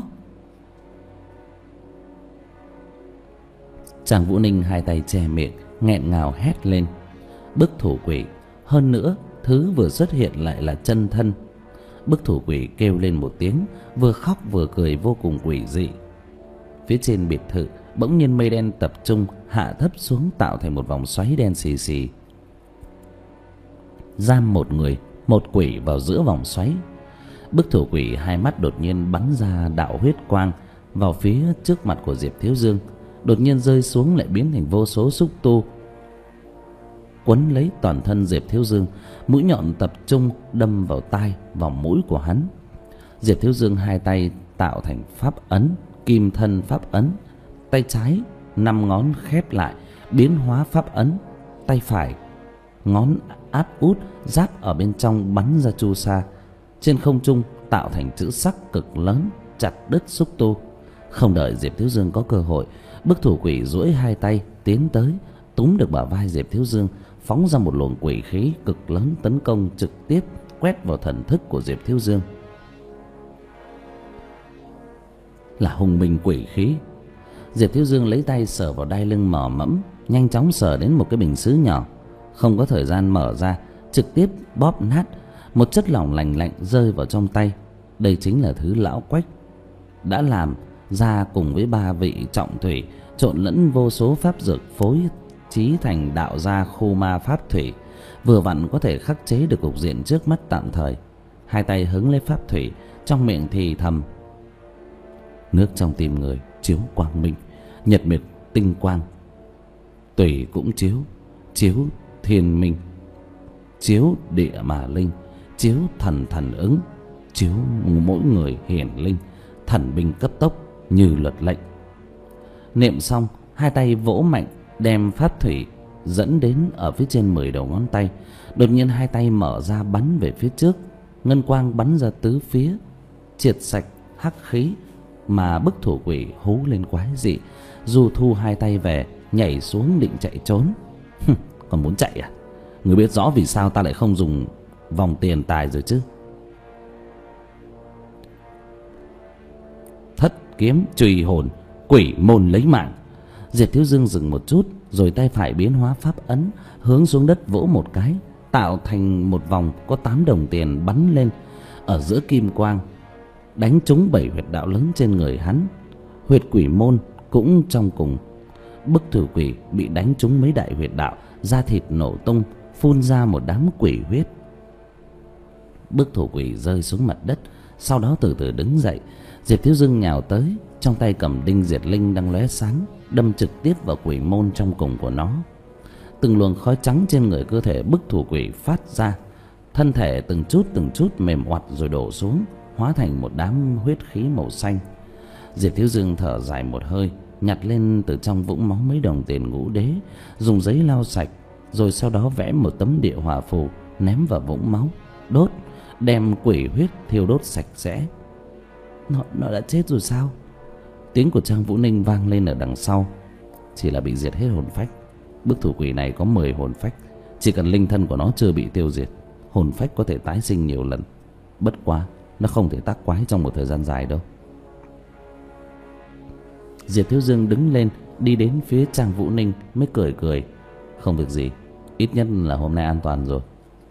Trang Vũ Ninh hai tay che miệng, nghẹn ngào hét lên. Bức thủ quỷ, hơn nữa thứ vừa xuất hiện lại là chân thân. Bức thủ quỷ kêu lên một tiếng, vừa khóc vừa cười vô cùng quỷ dị. Phía trên biệt thự bỗng nhiên mây đen tập trung hạ thấp xuống, tạo thành một vòng xoáy đen xì xì, giam một người một quỷ vào giữa vòng xoáy. Bức thủ quỷ hai mắt đột nhiên bắn ra đạo huyết quang vào phía trước mặt của Diệp Thiếu Dương, đột nhiên rơi xuống lại biến thành vô số xúc tu quấn lấy toàn thân Diệp Thiếu Dương, mũi nhọn tập trung đâm vào tai, vào mũi của hắn. Diệp Thiếu Dương hai tay tạo thành pháp ấn, kim thân pháp ấn. Tay trái năm ngón khép lại biến hóa pháp ấn, tay phải ngón áp út giáp ở bên trong bắn ra chu sa, trên không trung tạo thành chữ sắc cực lớn chặt đứt xúc tu. Không đợi Diệp Thiếu Dương có cơ hội, bức thủ quỷ duỗi hai tay tiến tới, túm được bả vai Diệp Thiếu Dương, phóng ra một luồng quỷ khí cực lớn tấn công trực tiếp quét vào thần thức của Diệp Thiếu Dương. Là hùng binh quỷ khí. Diệp Thiếu Dương lấy tay sờ vào đai lưng mò mẫm, nhanh chóng sờ đến một cái bình sứ nhỏ, không có thời gian mở ra, trực tiếp bóp nát. Một chất lỏng lành lạnh rơi vào trong tay. Đây chính là thứ lão Quách đã làm ra cùng với ba vị trọng thủy, trộn lẫn vô số pháp dược phối chí thành đạo gia khu ma pháp thủy, vừa vặn có thể khắc chế được cục diện trước mắt tạm thời. Hai tay hứng lấy pháp thủy, trong miệng thì thầm: nước trong tim người chiếu quang minh, nhật nguyệt tinh quang, tùy cũng chiếu, chiếu thiên minh, chiếu địa mà linh, chiếu thần thần ứng, chiếu mỗi người hiển linh, thần binh cấp tốc như luật lệnh. Niệm xong, hai tay vỗ mạnh đem pháp thủy dẫn đến ở phía trên mười đầu ngón tay. Đột nhiên hai tay mở ra bắn về phía trước, ngân quang bắn ra tứ phía, triệt sạch hắc khí. Mà bức thủ quỷ hú lên quái dị, du thu hai tay về, nhảy xuống định chạy trốn. Còn muốn chạy à? Người biết rõ vì sao ta lại không dùng vòng tiền tài rồi chứ. Thất kiếm truy hồn, quỷ môn lấy mạng. Diệp Thiếu Dương dừng một chút, rồi tay phải biến hóa pháp ấn, hướng xuống đất vỗ một cái, tạo thành một vòng có tám đồng tiền bắn lên ở giữa kim quang, đánh trúng bảy huyệt đạo lớn trên người hắn. Huyệt quỷ môn cũng trong cùng. Bức thủ quỷ bị đánh trúng mấy đại huyệt đạo, da thịt nổ tung, phun ra một đám quỷ huyết. Bức thủ quỷ rơi xuống mặt đất, sau đó từ từ đứng dậy. Diệp Thiếu Dương nhào tới, trong tay cầm đinh diệt linh đang lóe sáng, đâm trực tiếp vào quỷ môn trong cùng của nó. Từng luồng khói trắng trên người cơ thể bức thủ quỷ phát ra, thân thể từng chút từng chút mềm oặt rồi đổ xuống, hóa thành một đám huyết khí màu xanh. Diệp Thiếu Dương thở dài một hơi, nhặt lên từ trong vũng máu mấy đồng tiền ngũ đế, dùng giấy lau sạch, rồi sau đó vẽ một tấm địa hỏa phù ném vào vũng máu, đốt, đem quỷ huyết thiêu đốt sạch sẽ. Nó, nó đã chết rồi sao? Tiếng của Trang Vũ Ninh vang lên ở đằng sau. Chỉ là bị diệt hết hồn phách. Bức thủ quỷ này có mười hồn phách, chỉ cần linh thân của nó chưa bị tiêu diệt, hồn phách có thể tái sinh nhiều lần. Bất quá nó không thể tác quái trong một thời gian dài đâu. Diệp Thiếu Dương đứng lên, đi đến phía Trang Vũ Ninh mới cười cười. Không việc gì, ít nhất là hôm nay an toàn rồi.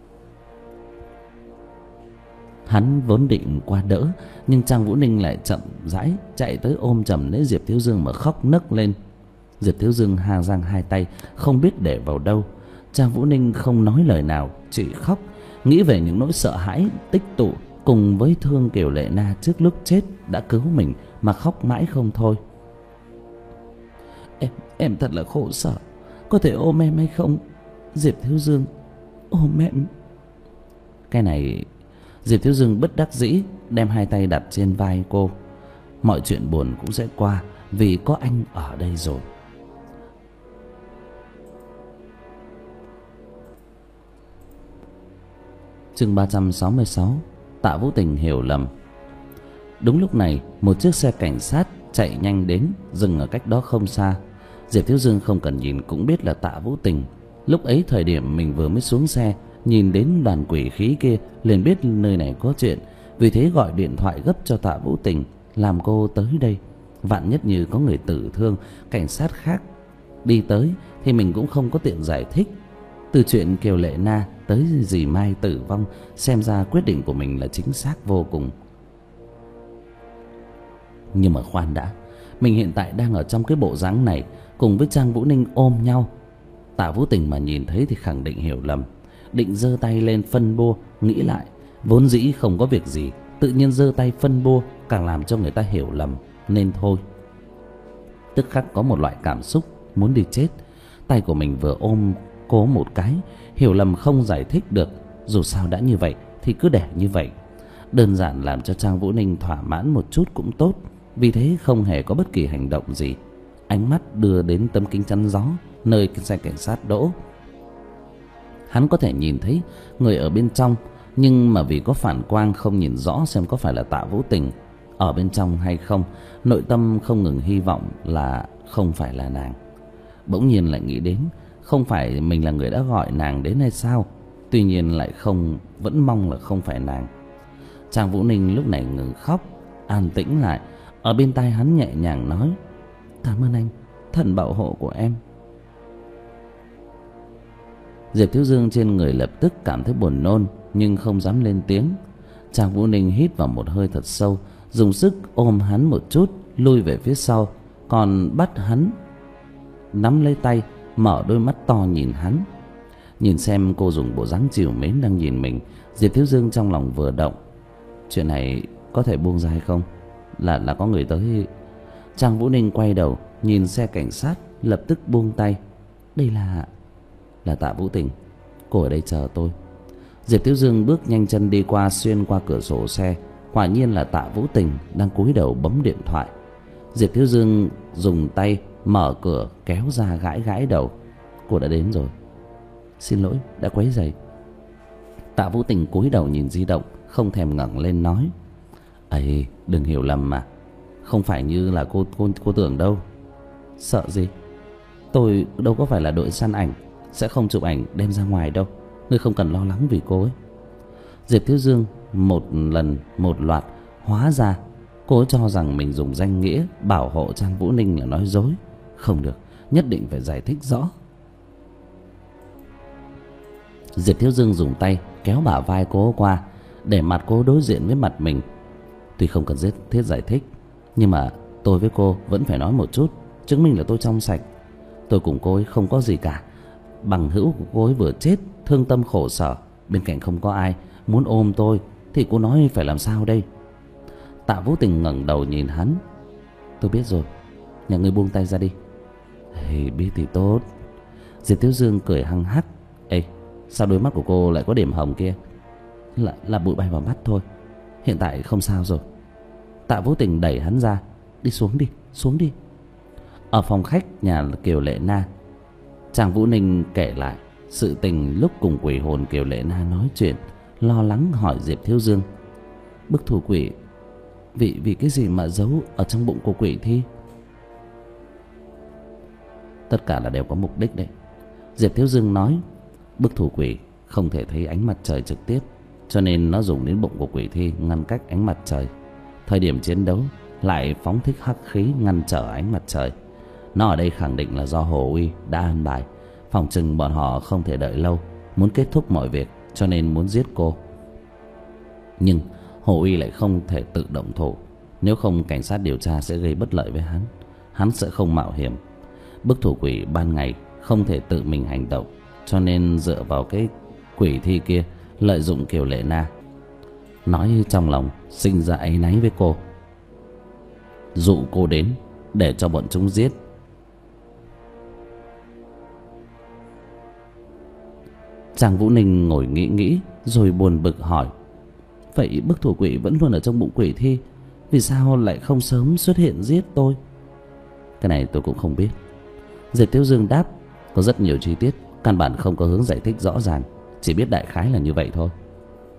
Hắn vốn định qua đỡ, nhưng Trang Vũ Ninh lại chậm rãi chạy tới ôm chầm lấy Diệp Thiếu Dương mà khóc nấc lên. Diệp Thiếu Dương hà giang hai tay, không biết để vào đâu. Trang Vũ Ninh không nói lời nào, chỉ khóc, nghĩ về những nỗi sợ hãi tích tụ cùng với thương Kiều Lệ Na trước lúc chết đã cứu mình mà khóc mãi không thôi. Em, em thật là khổ sở, có thể ôm em hay không? Diệp Thiếu Dương, ôm em. Cái này... Diệp Thiếu Dương bất đắc dĩ đem hai tay đặt trên vai cô. Mọi chuyện buồn cũng sẽ qua vì có anh ở đây rồi. Chương ba trăm sáu mươi sáu. Tạ Vũ Tình hiểu lầm. Đúng lúc này, một chiếc xe cảnh sát chạy nhanh đến, dừng ở cách đó không xa. Diệp Thiếu Dương không cần nhìn cũng biết là Tạ Vũ Tình. Lúc ấy thời điểm mình vừa mới xuống xe, nhìn đến đoàn quỷ khí kia liền biết nơi này có chuyện, vì thế gọi điện thoại gấp cho Tạ Vũ Tình làm cô tới đây. Vạn nhất như có người tử thương, cảnh sát khác đi tới thì mình cũng không có tiện giải thích. Từ chuyện Kiều Lệ Na tới dì Mai tử vong, xem ra quyết định của mình là chính xác vô cùng. Nhưng mà khoan đã, mình hiện tại đang ở trong cái bộ dáng này cùng với Trang Vũ Ninh ôm nhau. Tạ Vũ Tình mà nhìn thấy thì khẳng định hiểu lầm, định giơ tay lên phân bua. Nghĩ lại, vốn dĩ không có việc gì, tự nhiên giơ tay phân bua càng làm cho người ta hiểu lầm, nên thôi. Tức khắc có một loại cảm xúc muốn đi chết. Tay của mình vừa ôm cô một cái, hiểu lầm không giải thích được. Dù sao đã như vậy thì cứ để như vậy, đơn giản làm cho Trang Vũ Ninh thỏa mãn một chút cũng tốt. Vì thế không hề có bất kỳ hành động gì. Ánh mắt đưa đến tấm kính chắn gió nơi xe cảnh sát đỗ. Hắn có thể nhìn thấy người ở bên trong, nhưng mà vì có phản quang không nhìn rõ xem có phải là Tạ Vũ Tình ở bên trong hay không. Nội tâm không ngừng hy vọng là không phải là nàng. Bỗng nhiên lại nghĩ đến, không phải mình là người đã gọi nàng đến hay sao? Tuy nhiên lại không, vẫn mong là không phải nàng. Trang Vũ Ninh lúc này ngừng khóc, an tĩnh lại. Ở bên tai hắn nhẹ nhàng nói: "Cảm ơn anh, thần bảo hộ của em." Diệp Thiếu Dương trên người lập tức cảm thấy buồn nôn, nhưng không dám lên tiếng. Trang Vũ Ninh hít vào một hơi thật sâu, dùng sức ôm hắn một chút, lui về phía sau, còn bắt hắn nắm lấy tay, mở đôi mắt to nhìn hắn. Nhìn xem cô dùng bộ dáng trìu mến đang nhìn mình, Diệp Thiếu Dương trong lòng vừa động. Chuyện này có thể buông ra hay không? Là là có người tới. Trang Vũ Ninh quay đầu nhìn xe cảnh sát, lập tức buông tay. Đây là là Tạ Vũ Tình, cô ở đây chờ tôi. Diệp Thiếu Dương bước nhanh chân đi qua, xuyên qua cửa sổ xe. Quả nhiên là Tạ Vũ Tình đang cúi đầu bấm điện thoại. Diệp Thiếu Dương dùng tay mở cửa kéo ra, gãi gãi đầu. Cô đã đến rồi, xin lỗi đã quấy rầy. Tạ Vũ Tình cúi đầu nhìn di động, không thèm ngẩng lên nói: "Ấy, đừng hiểu lầm mà, không phải như là cô cô cô tưởng đâu." "Sợ gì? Tôi đâu có phải là đội săn ảnh, sẽ không chụp ảnh đem ra ngoài đâu. Ngươi không cần lo lắng vì cô ấy." Diệp Thiếu Dương một lần một loạt, hóa ra cô ấy cho rằng mình dùng danh nghĩa bảo hộ Trang Vũ Ninh là nói dối. Không được, nhất định phải giải thích rõ. Diệp Thiếu Dương dùng tay kéo bả vai cô qua, để mặt cô đối diện với mặt mình. Tuy không cần thiết giải thích, nhưng mà tôi với cô vẫn phải nói một chút, chứng minh là tôi trong sạch. Tôi cùng cô ấy không có gì cả. Bằng hữu của cô ấy vừa chết, thương tâm khổ sở, bên cạnh không có ai, muốn ôm tôi, thì cô nói phải làm sao đây? Tạ Vũ Tình ngẩng đầu nhìn hắn. Tôi biết rồi, nhà ngươi buông tay ra đi. Hey, biết thì tốt. Diệp Thiếu Dương cười hăng hắc. Ê, sao đôi mắt của cô lại có điểm hồng kia? Là, là bụi bay vào mắt thôi, hiện tại không sao rồi. Tạ Vũ Tình đẩy hắn ra. Đi xuống đi, xuống đi. Ở phòng khách nhà Kiều Lệ Na, Trang Vũ Ninh kể lại sự tình lúc cùng quỷ hồn Kiều Lệ Na nói chuyện, lo lắng hỏi Diệp Thiếu Dương: Bức thủ quỷ, vì vì cái gì mà giấu ở trong bụng của quỷ thi? Tất cả là đều có mục đích đấy. Diệp Thiếu Dương nói: Bức thủ quỷ không thể thấy ánh mặt trời trực tiếp, cho nên nó dùng đến bụng của quỷ thi ngăn cách ánh mặt trời. Thời điểm chiến đấu lại phóng thích hắc khí ngăn trở ánh mặt trời. Nó ở đây khẳng định là do Hồ Uy đã an bài. Phòng chừng bọn họ không thể đợi lâu, muốn kết thúc mọi việc, cho nên muốn giết cô. Nhưng Hồ Uy lại không thể tự động thủ, nếu không cảnh sát điều tra sẽ gây bất lợi với hắn. Hắn sẽ không mạo hiểm. Bức thủ quỷ ban ngày không thể tự mình hành động, cho nên dựa vào cái quỷ thi kia, lợi dụng Kiều Lệ Na. Nói trong lòng sinh ra áy náy với cô, dụ cô đến để cho bọn chúng giết. Trang Vũ Ninh ngồi nghĩ nghĩ rồi buồn bực hỏi: Vậy bức thủ quỷ vẫn luôn ở trong bụng quỷ thi, vì sao lại không sớm xuất hiện giết tôi? Cái này tôi cũng không biết. Diệp Thiếu Dương đáp: Có rất nhiều chi tiết, căn bản không có hướng giải thích rõ ràng, chỉ biết đại khái là như vậy thôi.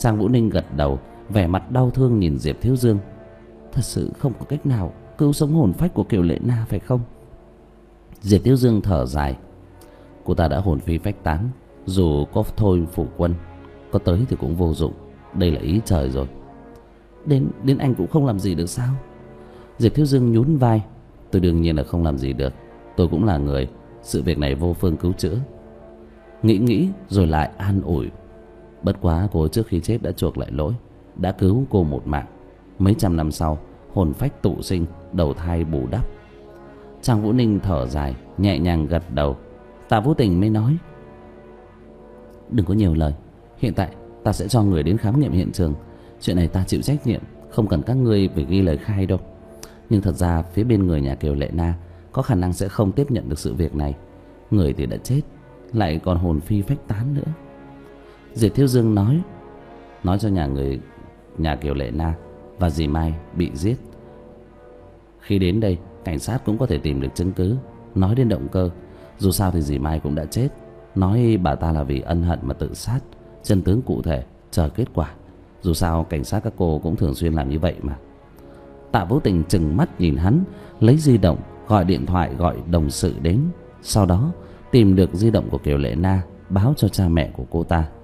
Trang Vũ Ninh gật đầu, vẻ mặt đau thương nhìn Diệp Thiếu Dương. Thật sự không có cách nào cứu sống hồn phách của Kiều Lệ Na phải không? Diệp Thiếu Dương thở dài. Cô ta đã hồn phi phách tán, dù có thôi phủ quân, có tới thì cũng vô dụng. Đây là ý trời rồi. Đến đến anh cũng không làm gì được sao? Diệp Thiếu Dương nhún vai. Tôi đương nhiên là không làm gì được. Tôi cũng là người, sự việc này vô phương cứu chữa. Nghĩ nghĩ rồi lại an ủi. Bất quá cô trước khi chết đã chuộc lại lỗi, đã cứu cô một mạng. Mấy trăm năm sau, hồn phách tụ sinh, đầu thai bù đắp. Trang Vũ Ninh thở dài, nhẹ nhàng gật đầu. Tạ Vũ Tình mới nói: Đừng có nhiều lời. Hiện tại ta sẽ cho người đến khám nghiệm hiện trường. Chuyện này ta chịu trách nhiệm, không cần các ngươi phải ghi lời khai đâu. Nhưng thật ra phía bên người nhà Kiều Lệ Na có khả năng sẽ không tiếp nhận được sự việc này. Người thì đã chết, lại còn hồn phi phách tán nữa. Diệp Thiếu Dương nói: Nói cho nhà người nhà Kiều Lệ Na và dì Mai bị giết. Khi đến đây, cảnh sát cũng có thể tìm được chứng cứ. Nói đến động cơ, dù sao thì dì Mai cũng đã chết. Nói bà ta là vì ân hận mà tự sát. Chân tướng cụ thể chờ kết quả. Dù sao cảnh sát các cô cũng thường xuyên làm như vậy mà. Tạ Vũ Tình trừng mắt nhìn hắn, lấy di động gọi điện thoại gọi đồng sự đến. Sau đó tìm được di động của Kiều Lệ Na, báo cho cha mẹ của cô ta.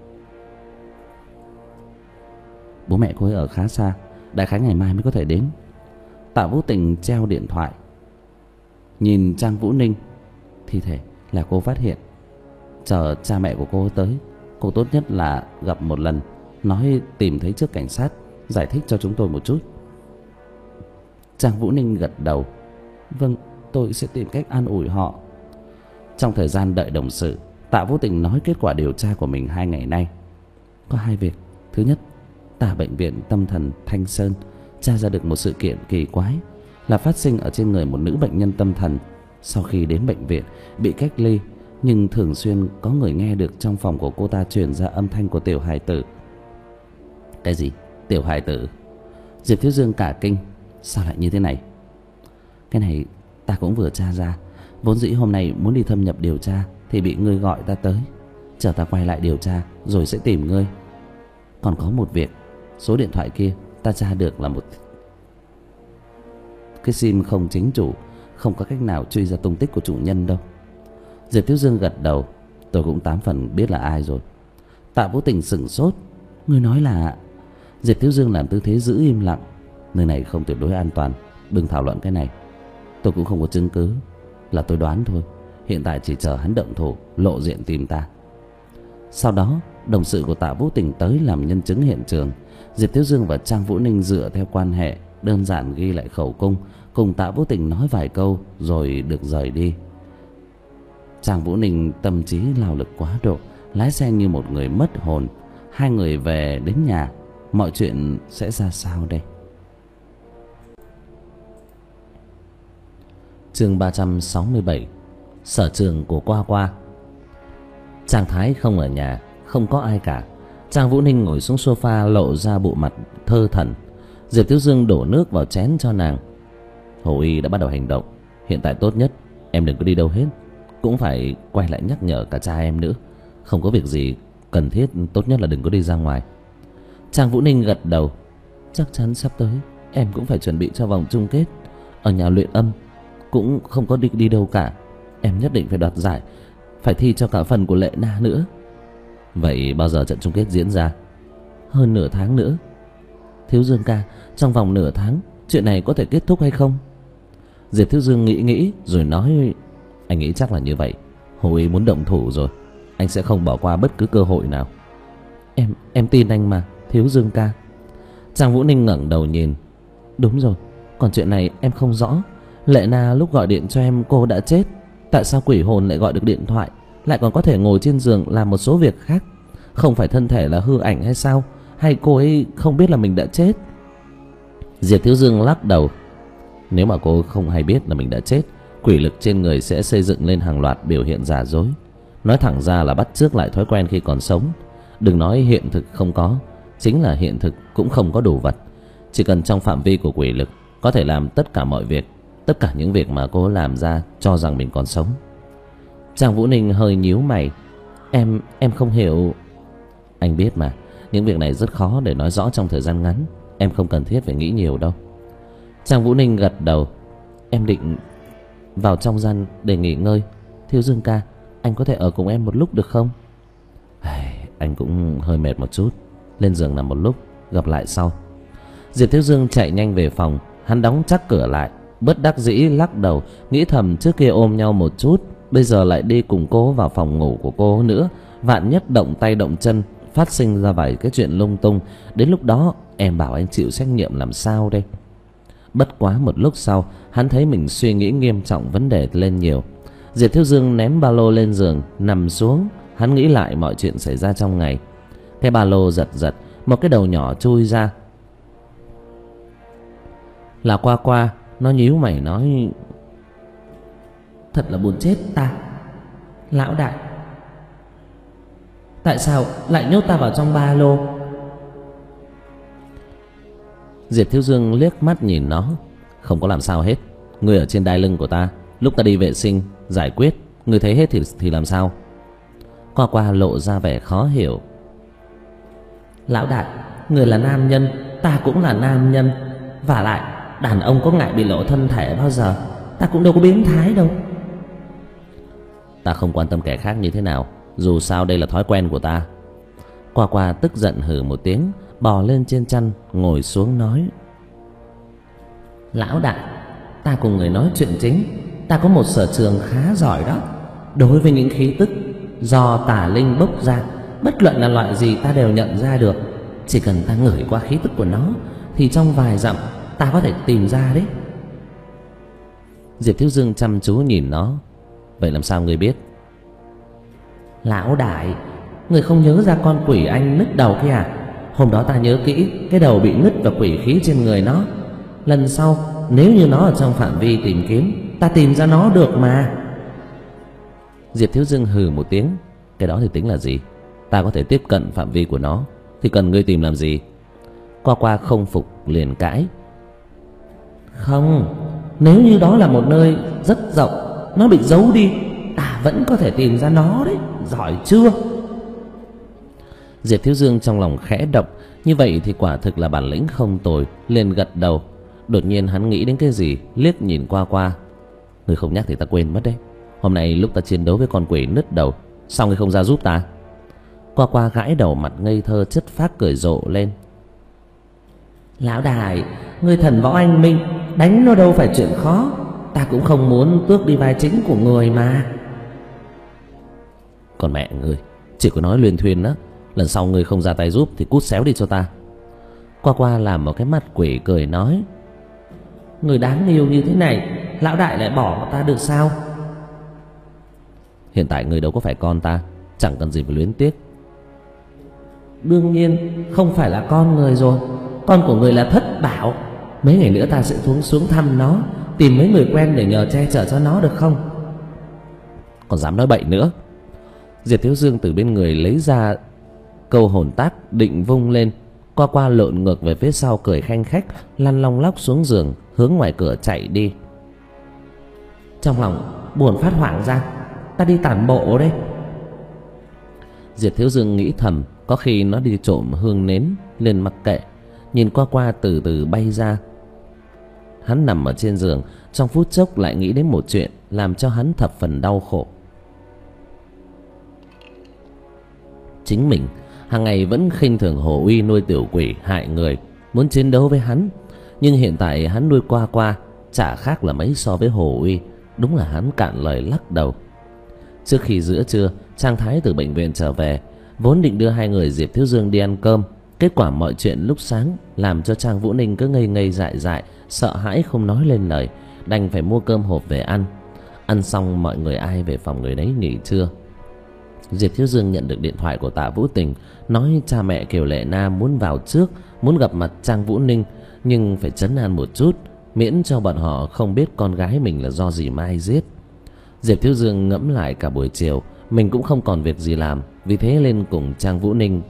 Bố mẹ cô ấy ở khá xa, đại khái ngày mai mới có thể đến. Tạ Vũ Tình treo điện thoại, nhìn Trang Vũ Ninh. Thi thể là cô phát hiện. Chờ cha mẹ của cô tới, cô tốt nhất là gặp một lần, nói tìm thấy trước cảnh sát, giải thích cho chúng tôi một chút. Trang Vũ Ninh gật đầu. Vâng, tôi sẽ tìm cách an ủi họ. Trong thời gian đợi đồng sự, Tạ Vũ Tình nói kết quả điều tra của mình hai ngày nay. Có hai việc. Thứ nhất, tại bệnh viện tâm thần Thanh Sơn tra ra được một sự kiện kỳ quái, là phát sinh ở trên người một nữ bệnh nhân tâm thần. Sau khi đến bệnh viện bị cách ly, nhưng thường xuyên có người nghe được trong phòng của cô ta truyền ra âm thanh của tiểu hài tử. Cái gì? Tiểu hài tử? Diệp Thiếu Dương cả kinh. Sao lại như thế này? Cái này ta cũng vừa tra ra. Vốn dĩ hôm nay muốn đi thâm nhập điều tra thì bị ngươi gọi ta tới. Chờ ta quay lại điều tra rồi sẽ tìm ngươi. Còn có một việc, số điện thoại kia ta tra được là một cái sim không chính chủ, không có cách nào truy ra tung tích của chủ nhân đâu. Diệp Thiếu Dương gật đầu. Tôi cũng tám phần biết là ai rồi. Tạ Vũ Tình sửng sốt. Ngươi nói là... Diệp Thiếu Dương làm tư thế giữ im lặng. Nơi này không tuyệt đối an toàn, đừng thảo luận cái này. Tôi cũng không có chứng cứ, là tôi đoán thôi. Hiện tại chỉ chờ hắn động thủ, lộ diện tìm ta. Sau đó đồng sự của Tạ Vũ Tình tới làm nhân chứng hiện trường. Diệp Thiếu Dương và Trang Vũ Ninh dựa theo quan hệ đơn giản ghi lại khẩu cung, cùng Tạ Vũ Tình nói vài câu rồi được rời đi. Trang Vũ Ninh tâm trí lao lực quá độ, lái xe như một người mất hồn. Hai người về đến nhà, mọi chuyện sẽ ra sao đây? Chương ba trăm sáu mươi bảy. Sở trường của Qua Qua. Trang Thái không ở nhà, không có ai cả. Trang Vũ Ninh ngồi xuống sofa, lộ ra bộ mặt thơ thẩn. Diệp Thiếu Dương đổ nước vào chén cho nàng. Hồ Y đã bắt đầu hành động. Hiện tại tốt nhất em đừng có đi đâu hết. Cũng phải quay lại nhắc nhở cả cha em nữa. Không có việc gì cần thiết, tốt nhất là đừng có đi ra ngoài. Trang Vũ Ninh gật đầu. Chắc chắn sắp tới em cũng phải chuẩn bị cho vòng chung kết. Ở nhà luyện âm cũng không có đi, đi đâu cả. Em nhất định phải đoạt giải, phải thi cho cả phần của Lệ Na nữa. Vậy bao giờ trận chung kết diễn ra? Hơn nửa tháng nữa. Thiếu Dương ca, trong vòng nửa tháng chuyện này có thể kết thúc hay không? Diệp Thiếu Dương nghĩ nghĩ rồi nói: Anh nghĩ chắc là như vậy. Hồ Y muốn động thủ rồi, anh sẽ không bỏ qua bất cứ cơ hội nào. Em em tin anh mà, Thiếu Dương ca. Trang Vũ Ninh ngẩng đầu nhìn. Đúng rồi, còn chuyện này em không rõ. Lệ Na lúc gọi điện cho em cô đã chết. Tại sao quỷ hồn lại gọi được điện thoại, lại còn có thể ngồi trên giường làm một số việc khác? Không phải thân thể là hư ảnh hay sao? Hay cô ấy không biết là mình đã chết? Diệp Thiếu Dương lắc đầu. Nếu mà cô không hay biết là mình đã chết, quỷ lực trên người sẽ xây dựng lên hàng loạt biểu hiện giả dối. Nói thẳng ra là bắt chước lại thói quen khi còn sống. Đừng nói hiện thực không có, chính là hiện thực cũng không có đủ vật. Chỉ cần trong phạm vi của quỷ lực có thể làm tất cả mọi việc, tất cả những việc mà cô làm ra cho rằng mình còn sống. Trang Vũ Ninh hơi nhíu mày. Em em không hiểu. Anh biết mà, Những việc này rất khó để nói rõ trong thời gian ngắn. Em không cần thiết phải nghĩ nhiều đâu. Trang Vũ Ninh gật đầu. Em định vào trong gian để nghỉ ngơi. Thiếu Dương ca, anh có thể ở cùng em một lúc được không? Anh cũng hơi mệt một chút, lên giường nằm một lúc, gặp lại sau. Diệp Thiếu Dương chạy nhanh về phòng. Hắn đóng chắc cửa lại, bất đắc dĩ lắc đầu, nghĩ thầm trước kia ôm nhau một chút, bây giờ lại đi cùng cô vào phòng ngủ của cô nữa. Vạn nhất động tay động chân, phát sinh ra vài cái chuyện lung tung, đến lúc đó em bảo anh chịu trách nhiệm làm sao đây? Bất quá một lúc sau, hắn thấy mình suy nghĩ nghiêm trọng vấn đề lên nhiều. Diệp Thiếu Dương ném ba lô lên giường, nằm xuống. Hắn nghĩ lại mọi chuyện xảy ra trong ngày. Cái ba lô giật giật, một cái đầu nhỏ chui ra. Là Qua Qua. Nó nhíu mày nói: Thật là buồn chết ta. Lão đại, tại sao lại nhốt ta vào trong ba lô? Diệp Thiếu Dương liếc mắt nhìn nó. Không có làm sao hết. Ngươi ở trên đai lưng của ta, lúc ta đi vệ sinh giải quyết, ngươi thấy hết thì, thì làm sao? Qua Qua lộ ra vẻ khó hiểu. Lão đại, người là nam nhân, ta cũng là nam nhân. Vả lại, đàn ông có ngại bị lộ thân thể bao giờ? Ta cũng đâu có biến thái đâu. Ta không quan tâm kẻ khác như thế nào, dù sao đây là thói quen của ta. Qua Qua tức giận hừ một tiếng, bò lên trên chăn, ngồi xuống nói: Lão đại, ta cùng người nói chuyện chính. Ta có một sở trường khá giỏi đó. Đối với những khí tức do tà linh bốc ra, bất luận là loại gì ta đều nhận ra được. Chỉ cần ta ngửi qua khí tức của nó thì trong vài dặm ta có thể tìm ra đấy. Diệp Thiếu Dương chăm chú nhìn nó. Vậy làm sao ngươi biết? Lão đại, người không nhớ ra con quỷ anh nứt đầu kia à? Hôm đó ta nhớ kỹ, cái đầu bị nứt và quỷ khí trên người nó. Lần sau nếu như nó ở trong phạm vi tìm kiếm, ta tìm ra nó được mà. Diệp Thiếu Dương hừ một tiếng. Cái đó thì tính là gì? Ta có thể tiếp cận phạm vi của nó, thì cần ngươi tìm làm gì? Qua Qua không phục liền cãi: Không, nếu như đó là một nơi rất rộng, nó bị giấu đi, ta vẫn có thể tìm ra nó đấy. Giỏi chưa? Diệp Thiếu Dương trong lòng khẽ động. Như vậy thì quả thực là bản lĩnh không tồi, liền gật đầu. Đột nhiên hắn nghĩ đến cái gì, liếc nhìn Qua Qua. Ngươi không nhắc thì ta quên mất đấy. Hôm nay lúc ta chiến đấu với con quỷ nứt đầu, sao ngươi không ra giúp ta? Qua Qua gãi đầu, mặt ngây thơ chất phác cười rộ lên. Lão đại, ngươi thần võ anh minh, đánh nó đâu phải chuyện khó. Ta cũng không muốn tước đi vai chính của người mà. Còn mẹ ngươi, chỉ có nói luyên thuyên đó. Lần sau ngươi không ra tay giúp thì cút xéo đi cho ta. Qua Qua làm một cái mặt quỷ cười nói: Người đáng yêu như thế này, lão đại lại bỏ ta được sao? Hiện tại ngươi đâu có phải con ta, chẳng cần gì phải luyến tiếc. Đương nhiên không phải là con người rồi. Con của người là Thất Bảo. Mấy ngày nữa ta sẽ xuống xuống thăm nó, tìm mấy người quen để nhờ che chở cho nó được không? Còn dám nói bậy nữa. Diệp Thiếu Dương từ bên người lấy ra câu hồn tác định vung lên. Qua Qua lộn ngược về phía sau cười khanh khách, lăn long lóc xuống giường, hướng ngoài cửa chạy đi. Trong lòng buồn phát hoảng ra, ta đi tản bộ đây. Diệp Thiếu Dương nghĩ thầm, có khi nó đi trộm hương nến, liền mặc kệ. Nhìn Qua Qua từ từ bay ra. Hắn nằm ở trên giường, trong phút chốc lại nghĩ đến một chuyện làm cho hắn thập phần đau khổ. Chính mình hàng ngày vẫn khinh thường Hồ Uy nuôi tiểu quỷ hại người, muốn chiến đấu với hắn. Nhưng hiện tại hắn nuôi Qua Qua, chả khác là mấy so với Hồ Uy. Đúng là hắn cạn lời lắc đầu. Trước khi giữa trưa Trang Thái từ bệnh viện trở về, vốn định đưa hai người Diệp Thiếu Dương đi ăn cơm. Kết quả mọi chuyện lúc sáng làm cho Trang Vũ Ninh cứ ngây ngây dại dại, sợ hãi không nói lên lời, đành phải mua cơm hộp về ăn. Ăn xong mọi người ai về phòng người đấy nghỉ trưa. Diệp Thiếu Dương nhận được điện thoại của Tạ Vũ Tình, nói cha mẹ Kiều Lệ Na muốn vào trước, muốn gặp mặt Trang Vũ Ninh, nhưng phải trấn an một chút, miễn cho bọn họ không biết con gái mình là do dì Mai giết. Diệp Thiếu Dương ngẫm lại cả buổi chiều, mình cũng không còn việc gì làm, vì thế lên cùng Trang Vũ Ninh,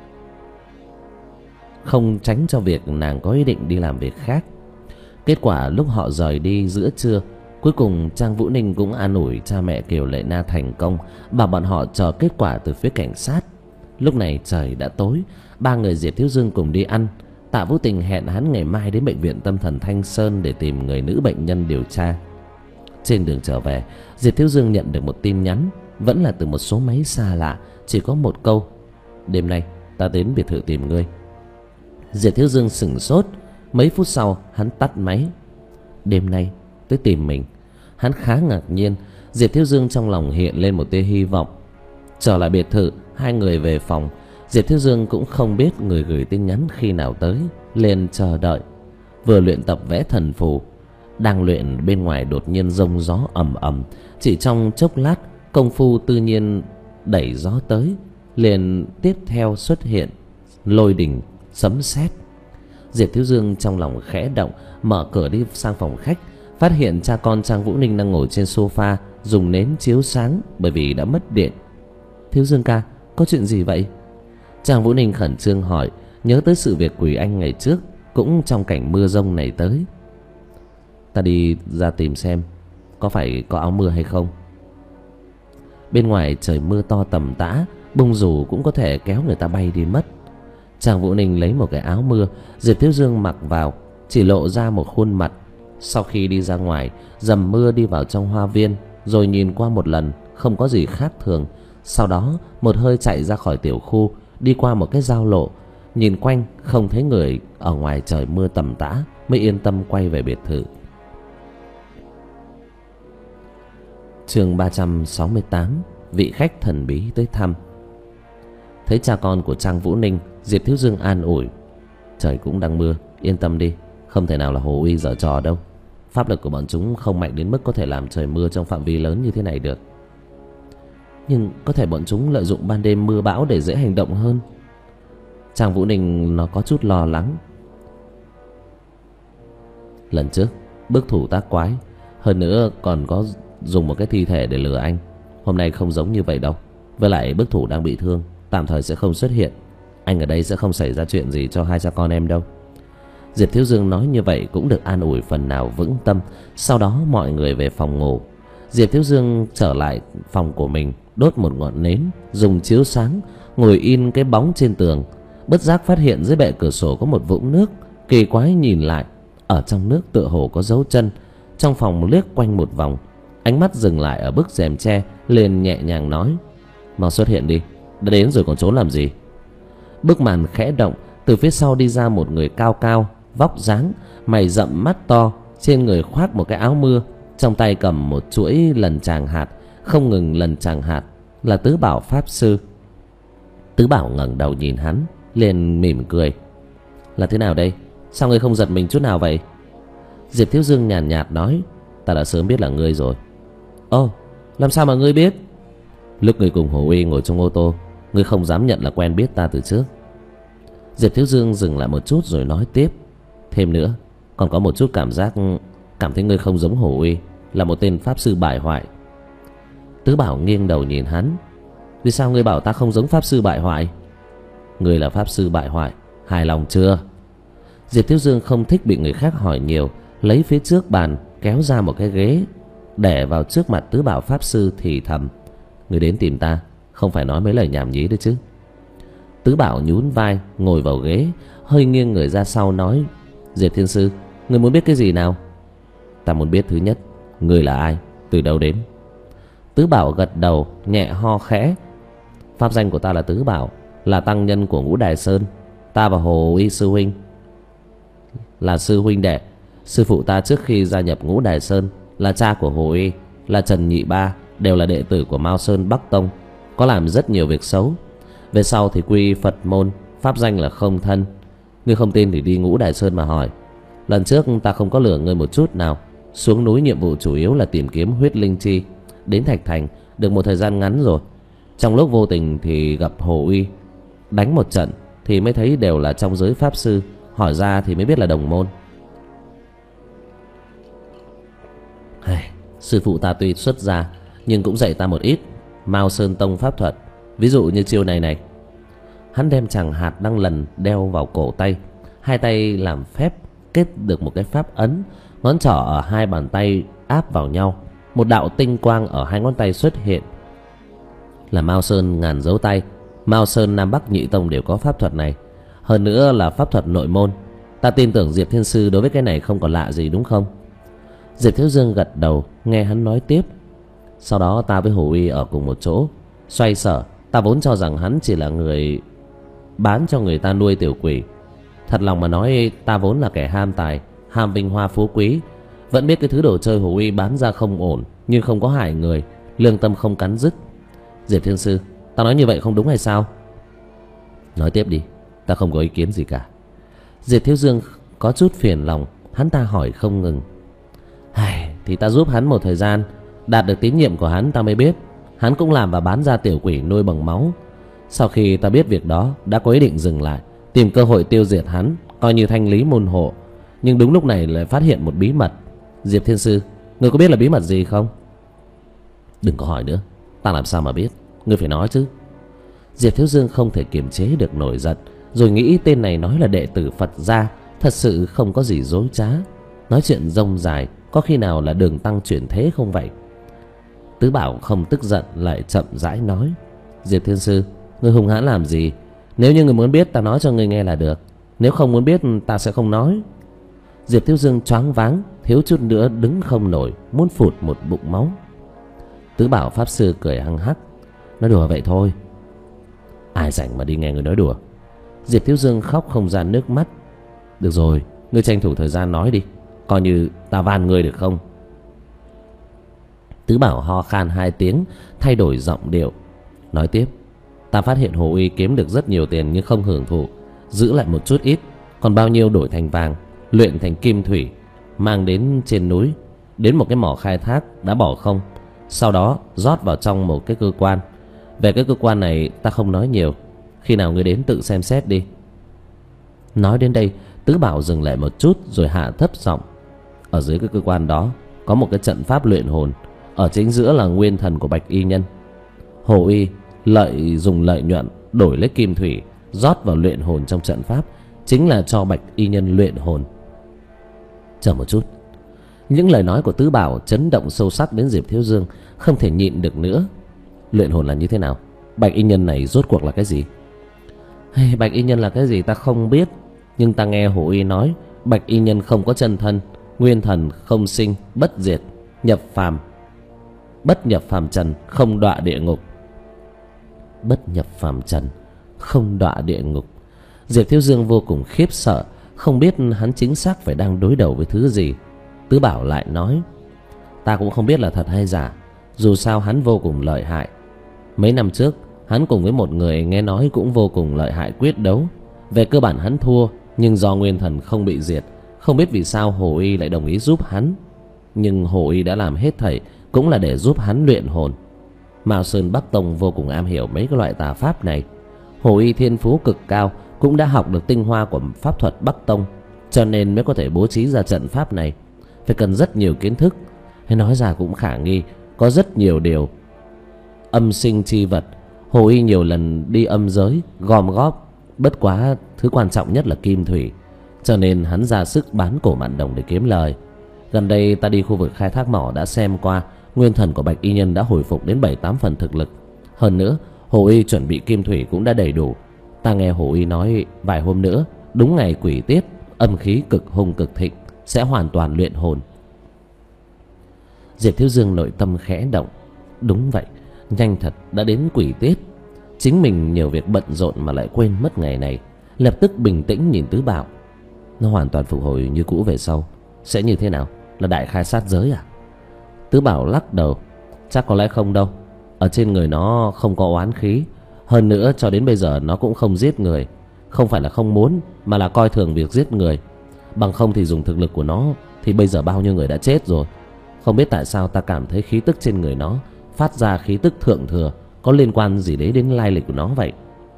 không tránh cho việc nàng có ý định đi làm việc khác. Kết quả lúc họ rời đi giữa trưa, cuối cùng Trang Vũ Ninh cũng an ủi cha mẹ Kiều Lệ Na thành công, bảo bọn họ chờ kết quả từ phía cảnh sát. Lúc này trời đã tối, ba người Diệp Thiếu Dương cùng đi ăn. Tạ Vũ Tình hẹn hắn ngày mai đến bệnh viện tâm thần Thanh Sơn để tìm người nữ bệnh nhân điều tra. Trên đường trở về, Diệp Thiếu Dương nhận được một tin nhắn, vẫn là từ một số máy xa lạ, chỉ có một câu: đêm nay ta đến biệt thự tìm ngươi. Diệp Thiếu Dương sửng sốt, mấy phút sau hắn tắt máy. Đêm nay tới tìm mình. Hắn khá ngạc nhiên. Diệp Thiếu Dương trong lòng hiện lên một tia hy vọng. Trở lại biệt thự, hai người về phòng. Diệp Thiếu Dương cũng không biết người gửi tin nhắn khi nào tới, liền chờ đợi. Vừa luyện tập vẽ thần phù, đang luyện bên ngoài đột nhiên giông gió ầm ầm. Chỉ trong chốc lát, công phu tự nhiên đẩy gió tới, liền tiếp theo xuất hiện lôi đình sấm sét. Diệp Thiếu Dương trong lòng khẽ động, mở cửa đi sang phòng khách, phát hiện cha con Trang Vũ Ninh đang ngồi trên sofa dùng nến chiếu sáng bởi vì đã mất điện. Thiếu Dương ca, có chuyện gì vậy? Trang Vũ Ninh khẩn trương hỏi, nhớ tới sự việc Quỳ Anh ngày trước cũng trong cảnh mưa rông này tới. Ta đi ra tìm xem có phải có áo mưa hay không. Bên ngoài trời mưa to tầm tã, bông dù cũng có thể kéo người ta bay đi mất. Trang Vũ Ninh lấy một cái áo mưa, Diệp Thiếu Dương mặc vào, chỉ lộ ra một khuôn mặt. Sau khi đi ra ngoài, dầm mưa đi vào trong hoa viên, rồi nhìn qua một lần, không có gì khác thường. Sau đó một hơi chạy ra khỏi tiểu khu, đi qua một cái giao lộ, nhìn quanh không thấy người ở ngoài trời mưa tầm tã, mới yên tâm quay về biệt thự. Chương ba trăm sáu mươi tám, vị khách thần bí tới thăm. Thấy cha con của Trang Vũ Ninh, Diệp Thiếu Dương an ủi: trời cũng đang mưa, yên tâm đi, không thể nào là Hồ Uy giở trò đâu. Pháp lực của bọn chúng không mạnh đến mức có thể làm trời mưa trong phạm vi lớn như thế này được. Nhưng có thể bọn chúng lợi dụng ban đêm mưa bão để dễ hành động hơn. Trang Vũ Ninh nó có chút lo lắng. Lần trước bức thủ tác quái, hơn nữa còn có dùng một cái thi thể để lừa anh. Hôm nay không giống như vậy đâu. Với lại bức thủ đang bị thương, tạm thời sẽ không xuất hiện. Anh ở đây sẽ không xảy ra chuyện gì cho hai cha con em đâu. Diệp Thiếu Dương nói như vậy cũng được an ủi phần nào vững tâm. Sau đó mọi người về phòng ngủ. Diệp Thiếu Dương trở lại phòng của mình, đốt một ngọn nến, dùng chiếu sáng, ngồi in cái bóng trên tường. Bất giác phát hiện dưới bệ cửa sổ có một vũng nước. Kỳ quái nhìn lại, ở trong nước tựa hồ có dấu chân. Trong phòng liếc quanh một vòng, ánh mắt dừng lại ở bức rèm tre, liền nhẹ nhàng nói: mau xuất hiện đi, đã đến rồi còn trốn làm gì. Bức màn khẽ động, từ phía sau đi ra một người cao cao, vóc dáng, mày rậm mắt to, trên người khoác một cái áo mưa, trong tay cầm một chuỗi lần tràng hạt, không ngừng lần tràng hạt, là Tứ Bảo Pháp Sư. Tứ Bảo ngẩng đầu nhìn hắn, liền mỉm cười: là thế nào đây, sao ngươi không giật mình chút nào vậy? Diệp Thiếu Dương nhàn nhạt, nhạt nói: ta đã sớm biết là ngươi rồi. Ồ, làm sao mà ngươi biết? Lúc ngươi cùng Hồ Uy ngồi trong ô tô, ngươi không dám nhận là quen biết ta từ trước. Diệp Thiếu Dương dừng lại một chút rồi nói tiếp: thêm nữa, còn có một chút cảm giác, cảm thấy ngươi không giống Hồ Uy, là một tên pháp sư bại hoại. Tứ Bảo nghiêng đầu nhìn hắn: vì sao ngươi bảo ta không giống pháp sư bại hoại? Ngươi là pháp sư bại hoại, hài lòng chưa? Diệp Thiếu Dương không thích bị người khác hỏi nhiều, lấy phía trước bàn kéo ra một cái ghế, để vào trước mặt Tứ Bảo Pháp Sư thì thầm: ngươi đến tìm ta, không phải nói mấy lời nhảm nhí đấy chứ? Tứ Bảo nhún vai ngồi vào ghế, hơi nghiêng người ra sau nói: Diệp Thiên Sư, ngươi muốn biết cái gì nào? Ta muốn biết thứ nhất, ngươi là ai, từ đâu đến? Tứ Bảo gật đầu, nhẹ ho khẽ: pháp danh của ta là Tứ Bảo, là tăng nhân của Ngũ Đài Sơn. Ta và Hồ Uy sư huynh là sư huynh đệ. Sư phụ ta trước khi gia nhập Ngũ Đài Sơn là cha của Hồ Uy, là Trần Nhị Ba, đều là đệ tử của Mao Sơn Bắc Tông, có làm rất nhiều việc xấu. Về sau thì quy Phật môn, pháp danh là Không Thân. Ngươi không tin thì đi Ngũ Đài Sơn mà hỏi. Lần trước ta không có lừa ngươi một chút nào. Xuống núi nhiệm vụ chủ yếu là tìm kiếm huyết linh chi. Đến Thạch Thành được một thời gian ngắn rồi. Trong lúc vô tình thì gặp Hồ Uy, đánh một trận thì mới thấy đều là trong giới pháp sư. Hỏi ra thì mới biết là đồng môn. Sư phụ ta tuy xuất gia nhưng cũng dạy ta một ít Mao Sơn Tông pháp thuật. Ví dụ như chiêu này này. Hắn đem chàng hạt đang lần đeo vào cổ tay, hai tay làm phép kết được một cái pháp ấn. Ngón trỏ ở hai bàn tay áp vào nhau, một đạo tinh quang ở hai ngón tay xuất hiện, là Mao Sơn ngàn dấu tay. Mao Sơn, Nam Bắc nhị tông đều có pháp thuật này, hơn nữa là pháp thuật nội môn. Ta tin tưởng Diệp Thiên Sư đối với cái này không còn lạ gì, đúng không? Diệp Thiếu Dương gật đầu, nghe hắn nói tiếp. Sau đó ta với Hồ Uy ở cùng một chỗ, xoay sở. Ta vốn cho rằng hắn chỉ là người bán cho người ta nuôi tiểu quỷ. Thật lòng mà nói, ta vốn là kẻ ham tài, ham vinh hoa phú quý. Vẫn biết cái thứ đồ chơi Hồ Uy bán ra không ổn, nhưng không có hại người, lương tâm không cắn rứt. Diệp Thiên Sư, ta nói như vậy không đúng hay sao? Nói tiếp đi, ta không có ý kiến gì cả. Diệp Thiếu Dương có chút phiền lòng, hắn ta hỏi không ngừng. Hài, thì ta giúp hắn một thời gian, đạt được tín nhiệm của hắn, ta mới biết hắn cũng làm và bán ra tiểu quỷ nuôi bằng máu. Sau khi ta biết việc đó, đã có ý định dừng lại, tìm cơ hội tiêu diệt hắn, coi như thanh lý môn hộ. Nhưng đúng lúc này lại phát hiện một bí mật. Diệp Thiên Sư, ngươi có biết là bí mật gì không? Đừng có hỏi nữa, ta làm sao mà biết, ngươi phải nói chứ. Diệp Thiếu Dương không thể kiềm chế được nổi giận, rồi nghĩ tên này nói là đệ tử Phật gia, thật sự không có gì dối trá. Nói chuyện rông dài, có khi nào là đường tăng chuyển thế không vậy? Tứ Bảo không tức giận, lại chậm rãi nói. Diệp Thiên Sư, ngươi hung hãn làm gì? Nếu như ngươi muốn biết, ta nói cho ngươi nghe là được. Nếu không muốn biết, ta sẽ không nói. Diệp Thiếu Dương choáng váng, thiếu chút nữa đứng không nổi, muốn phụt một bụng máu. Tứ Bảo Pháp Sư cười hăng hắc. Nói đùa vậy thôi. Ai rảnh mà đi nghe người nói đùa. Diệp Thiếu Dương khóc không ra nước mắt. Được rồi, ngươi tranh thủ thời gian nói đi, coi như ta van ngươi được không? Tứ Bảo ho khan hai tiếng, thay đổi giọng điệu, nói tiếp. Ta phát hiện Hồ Uy kiếm được rất nhiều tiền nhưng không hưởng thụ, giữ lại một chút ít, còn bao nhiêu đổi thành vàng, luyện thành kim thủy, mang đến trên núi, đến một cái mỏ khai thác đã bỏ không, sau đó rót vào trong một cái cơ quan. Về cái cơ quan này ta không nói nhiều, khi nào ngươi đến tự xem xét đi. Nói đến đây, Tứ Bảo dừng lại một chút rồi hạ thấp giọng. Ở dưới cái cơ quan đó có một cái trận pháp luyện hồn, ở chính giữa là nguyên thần của Bạch Y Nhân. Hồ Uy lợi dùng lợi nhuận đổi lấy kim thủy, rót vào luyện hồn trong trận pháp, chính là cho Bạch Y Nhân luyện hồn. Chờ một chút. Những lời nói của Tứ Bảo chấn động sâu sắc đến Diệp Thiếu Dương, không thể nhịn được nữa. Luyện hồn là như thế nào? Bạch Y Nhân này rốt cuộc là cái gì? Hey, Bạch Y Nhân là cái gì ta không biết, nhưng ta nghe Hồ Uy nói Bạch Y Nhân không có chân thân, nguyên thần không sinh bất diệt, nhập phàm bất nhập phàm trần, không đọa địa ngục. Bất nhập phàm trần, không đọa địa ngục. Diệp Thiếu Dương vô cùng khiếp sợ, không biết hắn chính xác phải đang đối đầu với thứ gì. Tứ Bảo lại nói. Ta cũng không biết là thật hay giả, dù sao hắn vô cùng lợi hại. Mấy năm trước hắn cùng với một người nghe nói cũng vô cùng lợi hại quyết đấu. Về cơ bản hắn thua, nhưng do nguyên thần không bị diệt, không biết vì sao Hồ Uy lại đồng ý giúp hắn. Nhưng Hồ Uy đã làm hết thảy cũng là để giúp hắn luyện hồn. Mao Sơn Bắc Tông vô cùng am hiểu mấy cái loại tà pháp này. Hồ Uy thiên phú cực cao, cũng đã học được tinh hoa của pháp thuật Bắc Tông, cho nên mới có thể bố trí ra trận pháp này. Phải cần rất nhiều kiến thức. Hay nói ra cũng khả nghi, có rất nhiều điều. Âm sinh chi vật, Hồ Uy nhiều lần đi âm giới gom góp, bất quá thứ quan trọng nhất là kim thủy, cho nên hắn ra sức bán cổ mạn đồng để kiếm lời. Gần đây ta đi khu vực khai thác mỏ đã xem qua, nguyên thần của Bạch Y Nhân đã hồi phục đến bảy tám phần thực lực. Hơn nữa Hồ Uy chuẩn bị kim thủy cũng đã đầy đủ. Ta nghe Hồ Uy nói vài hôm nữa, đúng ngày quỷ tiết, âm khí cực hung cực thịnh, sẽ hoàn toàn luyện hồn. Diệp Thiếu Dương nội tâm khẽ động. Đúng vậy, nhanh thật, đã đến quỷ tiết. Chính mình nhiều việc bận rộn mà lại quên mất ngày này. Lập tức bình tĩnh nhìn Tứ Bảo. Nó hoàn toàn phục hồi như cũ về sau sẽ như thế nào? Là đại khai sát giới à? Tứ Bảo lắc đầu. Chắc có lẽ không đâu. Ở trên người nó không có oán khí. Hơn nữa cho đến bây giờ nó cũng không giết người. Không phải là không muốn, mà là coi thường việc giết người. Bằng không thì dùng thực lực của nó thì bây giờ bao nhiêu người đã chết rồi. Không biết tại sao ta cảm thấy khí tức trên người nó phát ra khí tức thượng thừa, có liên quan gì đấy đến lai lịch của nó vậy.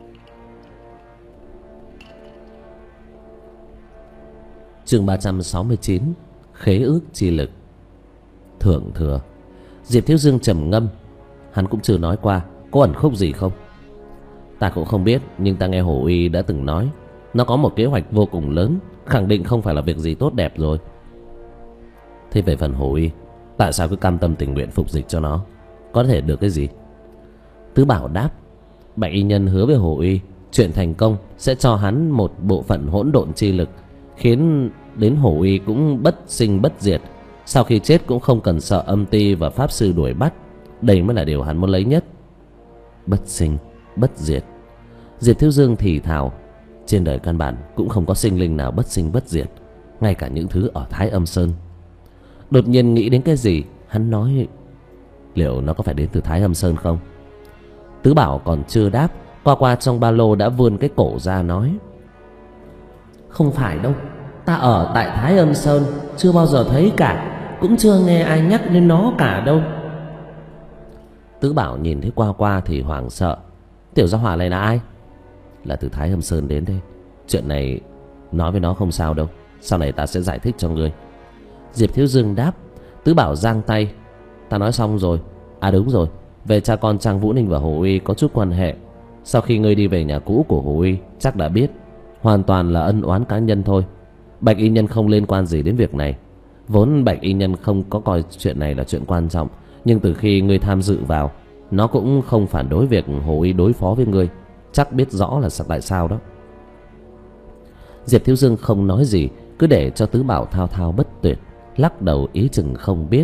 Chương ba trăm sáu mươi chín. Khế ước chi lực. Thượng thừa. Diệp Thiếu Dương trầm ngâm. Hắn cũng chưa nói qua có ẩn khúc gì không. Ta cũng không biết, nhưng ta nghe Hồ Uy đã từng nói nó có một kế hoạch vô cùng lớn, khẳng định không phải là việc gì tốt đẹp rồi. Thế về phần Hồ Uy, tại sao cứ cam tâm tình nguyện phục dịch cho nó? Có thể được cái gì? Tứ Bảo đáp. Bạch y nhân hứa với Hồ Uy chuyện thành công sẽ cho hắn một bộ phận hỗn độn chi lực, khiến đến Hồ Uy cũng bất sinh bất diệt, sau khi chết cũng không cần sợ âm ti và pháp sư đuổi bắt. Đây mới là điều hắn muốn lấy nhất. Bất sinh bất diệt. Diệp Thiếu Dương thì thào, trên đời căn bản cũng không có sinh linh nào bất sinh bất diệt, ngay cả những thứ ở Thái Âm Sơn. Đột nhiên nghĩ đến cái gì, hắn nói, liệu nó có phải đến từ Thái Âm Sơn không? Tứ Bảo còn chưa đáp, qua qua trong ba lô đã vươn cái cổ ra nói, không phải đâu, ta ở tại Thái Âm Sơn chưa bao giờ thấy cả, cũng chưa nghe ai nhắc đến nó cả đâu. Tứ Bảo nhìn thấy qua qua thì hoảng sợ, tiểu gia hỏa này là ai? Là từ Thái Âm Sơn đến đây. Chuyện này nói với nó không sao đâu, sau này ta sẽ giải thích cho ngươi. Diệp Thiếu Dương đáp. Tứ Bảo giang tay, ta nói xong rồi. À đúng rồi, về cha con Trang Vũ Ninh và Hồ Uy có chút quan hệ. Sau khi ngươi đi về nhà cũ của Hồ Uy chắc đã biết, hoàn toàn là ân oán cá nhân thôi. Bạch y nhân không liên quan gì đến việc này. Vốn Bạch y nhân không có coi chuyện này là chuyện quan trọng, nhưng từ khi ngươi tham dự vào, nó cũng không phản đối việc Hồ Uy đối phó với ngươi. Chắc biết rõ là tại sao đó. Diệp Thiếu Dương không nói gì, cứ để cho Tứ Bảo thao thao bất tuyệt, lắc đầu ý chừng không biết.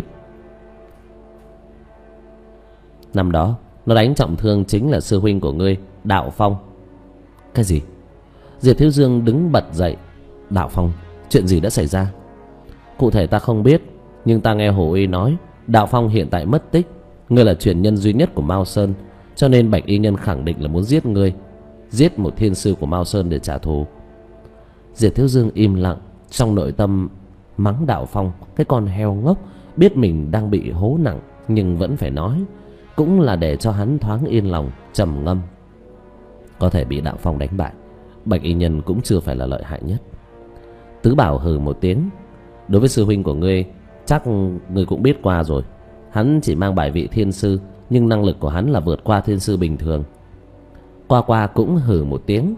Năm đó nó đánh trọng thương chính là sư huynh của ngươi, Đạo Phong. Cái gì? Diệp Thiếu Dương đứng bật dậy. Đạo Phong? Chuyện gì đã xảy ra? Cụ thể ta không biết, nhưng ta nghe Hồ Uy nói Đạo Phong hiện tại mất tích. Ngươi là truyền nhân duy nhất của Mao Sơn, cho nên Bạch y nhân khẳng định là muốn giết ngươi, giết một thiên sư của Mao Sơn để trả thù. Diệp Thiếu Dương im lặng, trong nội tâm mắng Đạo Phong cái con heo ngốc, biết mình đang bị hố nặng nhưng vẫn phải nói, cũng là để cho hắn thoáng yên lòng, trầm ngâm. Có thể bị Đạo Phong đánh bại, Bạch y nhân cũng chưa phải là lợi hại nhất. Tứ Bảo hừ một tiếng. Đối với sư huynh của ngươi, chắc ngươi cũng biết qua rồi. Hắn chỉ mang bài vị thiên sư, nhưng năng lực của hắn là vượt qua thiên sư bình thường. Qua qua cũng hừ một tiếng.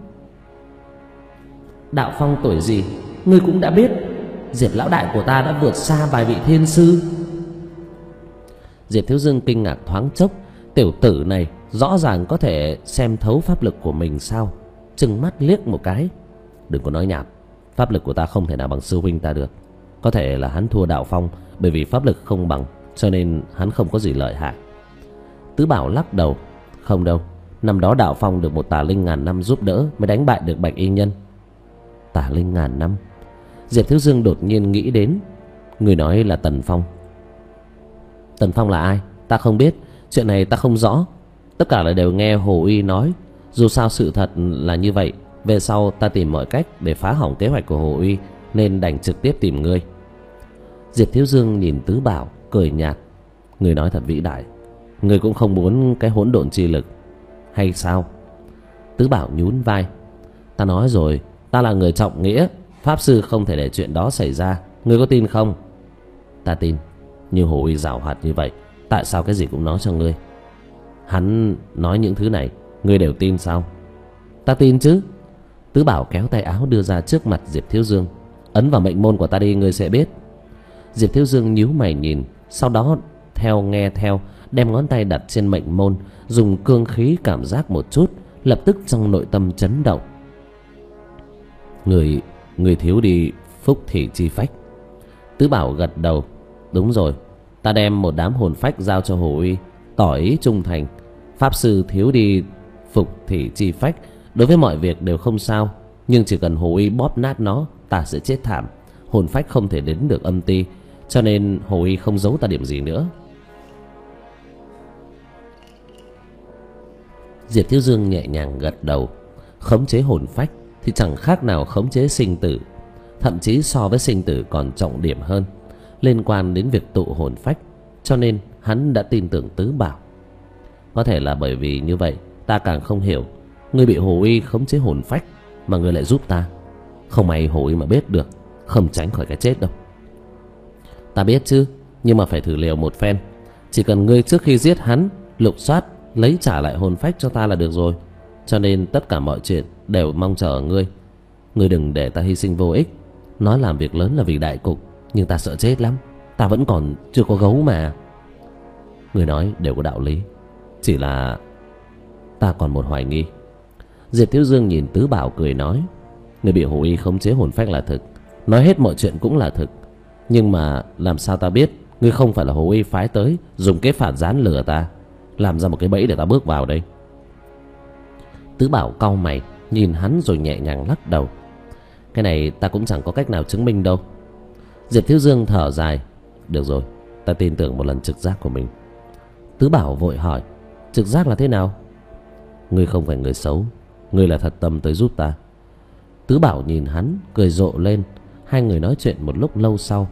Đạo Phong tuổi gì ngươi cũng đã biết. Diệp lão đại của ta đã vượt xa bài vị thiên sư. Diệp Thiếu Dương kinh ngạc thoáng chốc. Tiểu tử này rõ ràng có thể xem thấu pháp lực của mình sao? Trừng mắt liếc một cái. Đừng có nói nhảm, pháp lực của ta không thể nào bằng sư huynh ta được. Có thể là hắn thua Đạo Phong bởi vì pháp lực không bằng, cho nên hắn không có gì lợi hại. Tứ Bảo lắc đầu. Không đâu, năm đó Đạo Phong được một tà linh ngàn năm giúp đỡ mới đánh bại được Bạch y nhân. Tà linh ngàn năm? Diệp Thiếu Dương đột nhiên nghĩ đến. Người nói là Tần Phong. Tần Phong là ai? Ta không biết, chuyện này ta không rõ. Tất cả là đều nghe Hồ Uy nói. Dù sao sự thật là như vậy, về sau ta tìm mọi cách để phá hỏng kế hoạch của Hồ Uy, nên đành trực tiếp tìm ngươi. Diệp Thiếu Dương nhìn Tứ Bảo cười nhạt. Người nói thật vĩ đại. Người cũng không muốn cái hỗn độn chi lực hay sao? Tứ Bảo nhún vai. Ta nói rồi, ta là người trọng nghĩa, pháp sư không thể để chuyện đó xảy ra. Ngươi có tin không? Ta tin. Nhưng Hồ Uy giảo hoạt như vậy, tại sao cái gì cũng nói cho ngươi? Hắn nói những thứ này, ngươi đều tin sao? Ta tin chứ. Tứ Bảo kéo tay áo đưa ra trước mặt Diệp Thiếu Dương. Ấn vào mệnh môn của ta đi, ngươi sẽ biết. Diệp Thiếu Dương nhíu mày nhìn, sau đó theo nghe theo, đem ngón tay đặt trên mệnh môn, dùng cương khí cảm giác một chút, lập tức trong nội tâm chấn động. Người, người thiếu đi phúc thị chi phách. Tứ Bảo gật đầu. Đúng rồi, ta đem một đám hồn phách giao cho Hồ Uy, tỏ ý trung thành. Pháp sư thiếu đi phục thị chi phách, đối với mọi việc đều không sao, nhưng chỉ cần Hồ Uy bóp nát nó, ta sẽ chết thảm. Hồn phách không thể đến được âm ti, cho nên Hồ Uy không giấu ta điểm gì nữa. Diệp Thiếu Dương nhẹ nhàng gật đầu. Khống chế hồn phách thì chẳng khác nào khống chế sinh tử, thậm chí so với sinh tử còn trọng điểm hơn, liên quan đến việc tụ hồn phách, cho nên hắn đã tin tưởng Tứ Bảo. Có thể là bởi vì như vậy, ta càng không hiểu ngươi bị Hồ Uy khống chế hồn phách mà ngươi lại giúp ta. Không may Hồ Uy mà biết được, không tránh khỏi cái chết đâu. Ta biết chứ, nhưng mà phải thử liều một phen. Chỉ cần ngươi trước khi giết hắn lục soát lấy trả lại hồn phách cho ta là được rồi. Cho nên tất cả mọi chuyện đều mong chờ ở ngươi. Ngươi đừng để ta hy sinh vô ích. Nói làm việc lớn là vì đại cục, nhưng ta sợ chết lắm. Ta vẫn còn chưa có gấu mà. Ngươi nói đều có đạo lý. Chỉ là ta còn một hoài nghi. Diệp Thiếu Dương nhìn Tứ Bảo cười nói: người bị hồ y khống chế hồn phách là thực, nói hết mọi chuyện cũng là thực. Nhưng mà làm sao ta biết ngươi không phải là hồ y phái tới dùng kế phản gián lừa ta, làm ra một cái bẫy để ta bước vào đây? Tứ Bảo cau mày nhìn hắn rồi nhẹ nhàng lắc đầu: cái này ta cũng chẳng có cách nào chứng minh đâu. Diệp Thiếu Dương thở dài: được rồi, ta tin tưởng một lần trực giác của mình. Tứ Bảo vội hỏi: trực giác là thế nào? Ngươi không phải người xấu, ngươi là thật tâm tới giúp ta. Tứ Bảo nhìn hắn cười rộ lên. Hai người nói chuyện một lúc lâu sau.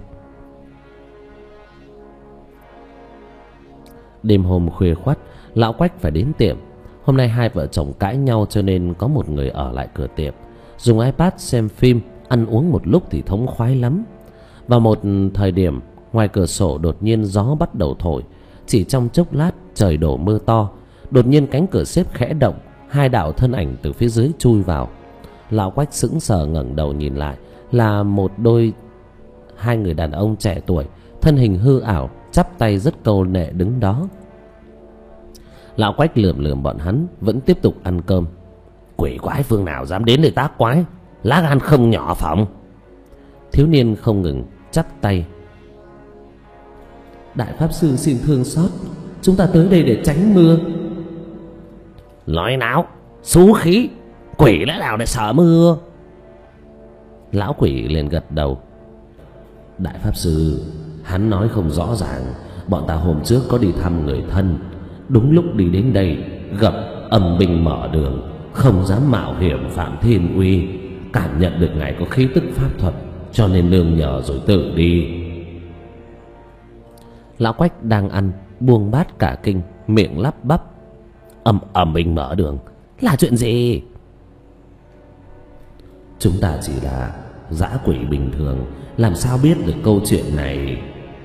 Đêm hôm khuya khoắt, lão Quách phải đến tiệm. Hôm nay hai vợ chồng cãi nhau cho nên có một người ở lại cửa tiệm, dùng iPad xem phim, ăn uống một lúc thì thống khoái lắm. Vào một thời điểm, ngoài cửa sổ đột nhiên gió bắt đầu thổi. Chỉ trong chốc lát trời đổ mưa to. Đột nhiên cánh cửa xếp khẽ động, hai đạo thân ảnh từ phía dưới chui vào. Lão Quách sững sờ ngẩng đầu nhìn lại, là một đôi hai người đàn ông trẻ tuổi, thân hình hư ảo, chắp tay rất câu nệ đứng đó. Lão Quách lườm lườm bọn hắn, vẫn tiếp tục ăn cơm. Quỷ quái phương nào dám đến để tác quái, lá gan không nhỏ phỏng. Thiếu niên không ngừng chắp tay: đại pháp sư xin thương xót, chúng ta tới đây để tránh mưa. Nói náo, xú khí, quỷ lẽ nào để sợ mưa? Lão quỷ liền gật đầu: đại pháp sư, hắn nói không rõ ràng. Bọn ta hôm trước có đi thăm người thân, đúng lúc đi đến đây gặp âm binh mở đường, không dám mạo hiểm phạm thiên uy, cảm nhận được ngài có khí tức pháp thuật, cho nên nương nhờ rồi tự đi. Lão Quách đang ăn, buông bát cả kinh, miệng lắp bắp: âm âm binh mở đường là chuyện gì? Chúng ta chỉ là dã quỷ bình thường, làm sao biết được câu chuyện này?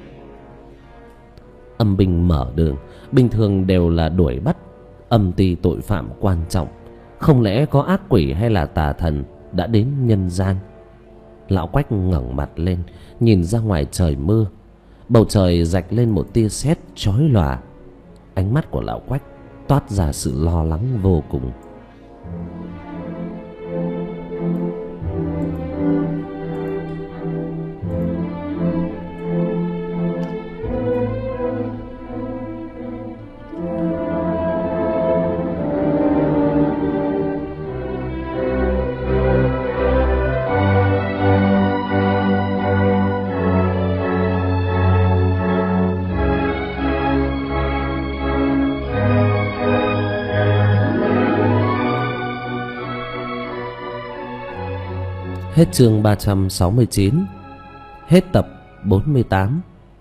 Âm binh mở đường bình thường đều là đuổi bắt âm ty tội phạm quan trọng. Không lẽ có ác quỷ hay là tà thần đã đến nhân gian? Lão Quách ngẩng mặt lên, nhìn ra ngoài trời mưa. Bầu trời rạch lên một tia sét chói lòa. Ánh mắt của lão Quách toát ra sự lo lắng vô cùng. Hết chương ba trăm sáu mươi chín. Hết tập bốn mươi tám.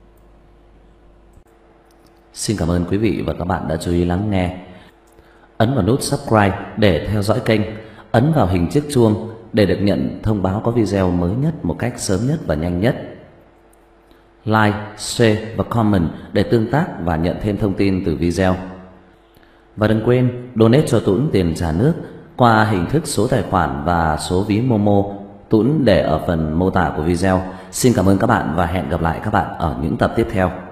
Xin cảm ơn quý vị và các bạn đã chú ý lắng nghe. Ấn vào nút subscribe để theo dõi kênh. Ấn vào hình chiếc chuông để được nhận thông báo có video mới nhất một cách sớm nhất và nhanh nhất. Like, share và comment để tương tác và nhận thêm thông tin từ video. Và đừng quên donate cho Tuấn tiền trả nước qua hình thức số tài khoản và số ví Momo, Tuấn để ở phần mô tả của video. Xin cảm ơn các bạn và hẹn gặp lại các bạn ở những tập tiếp theo.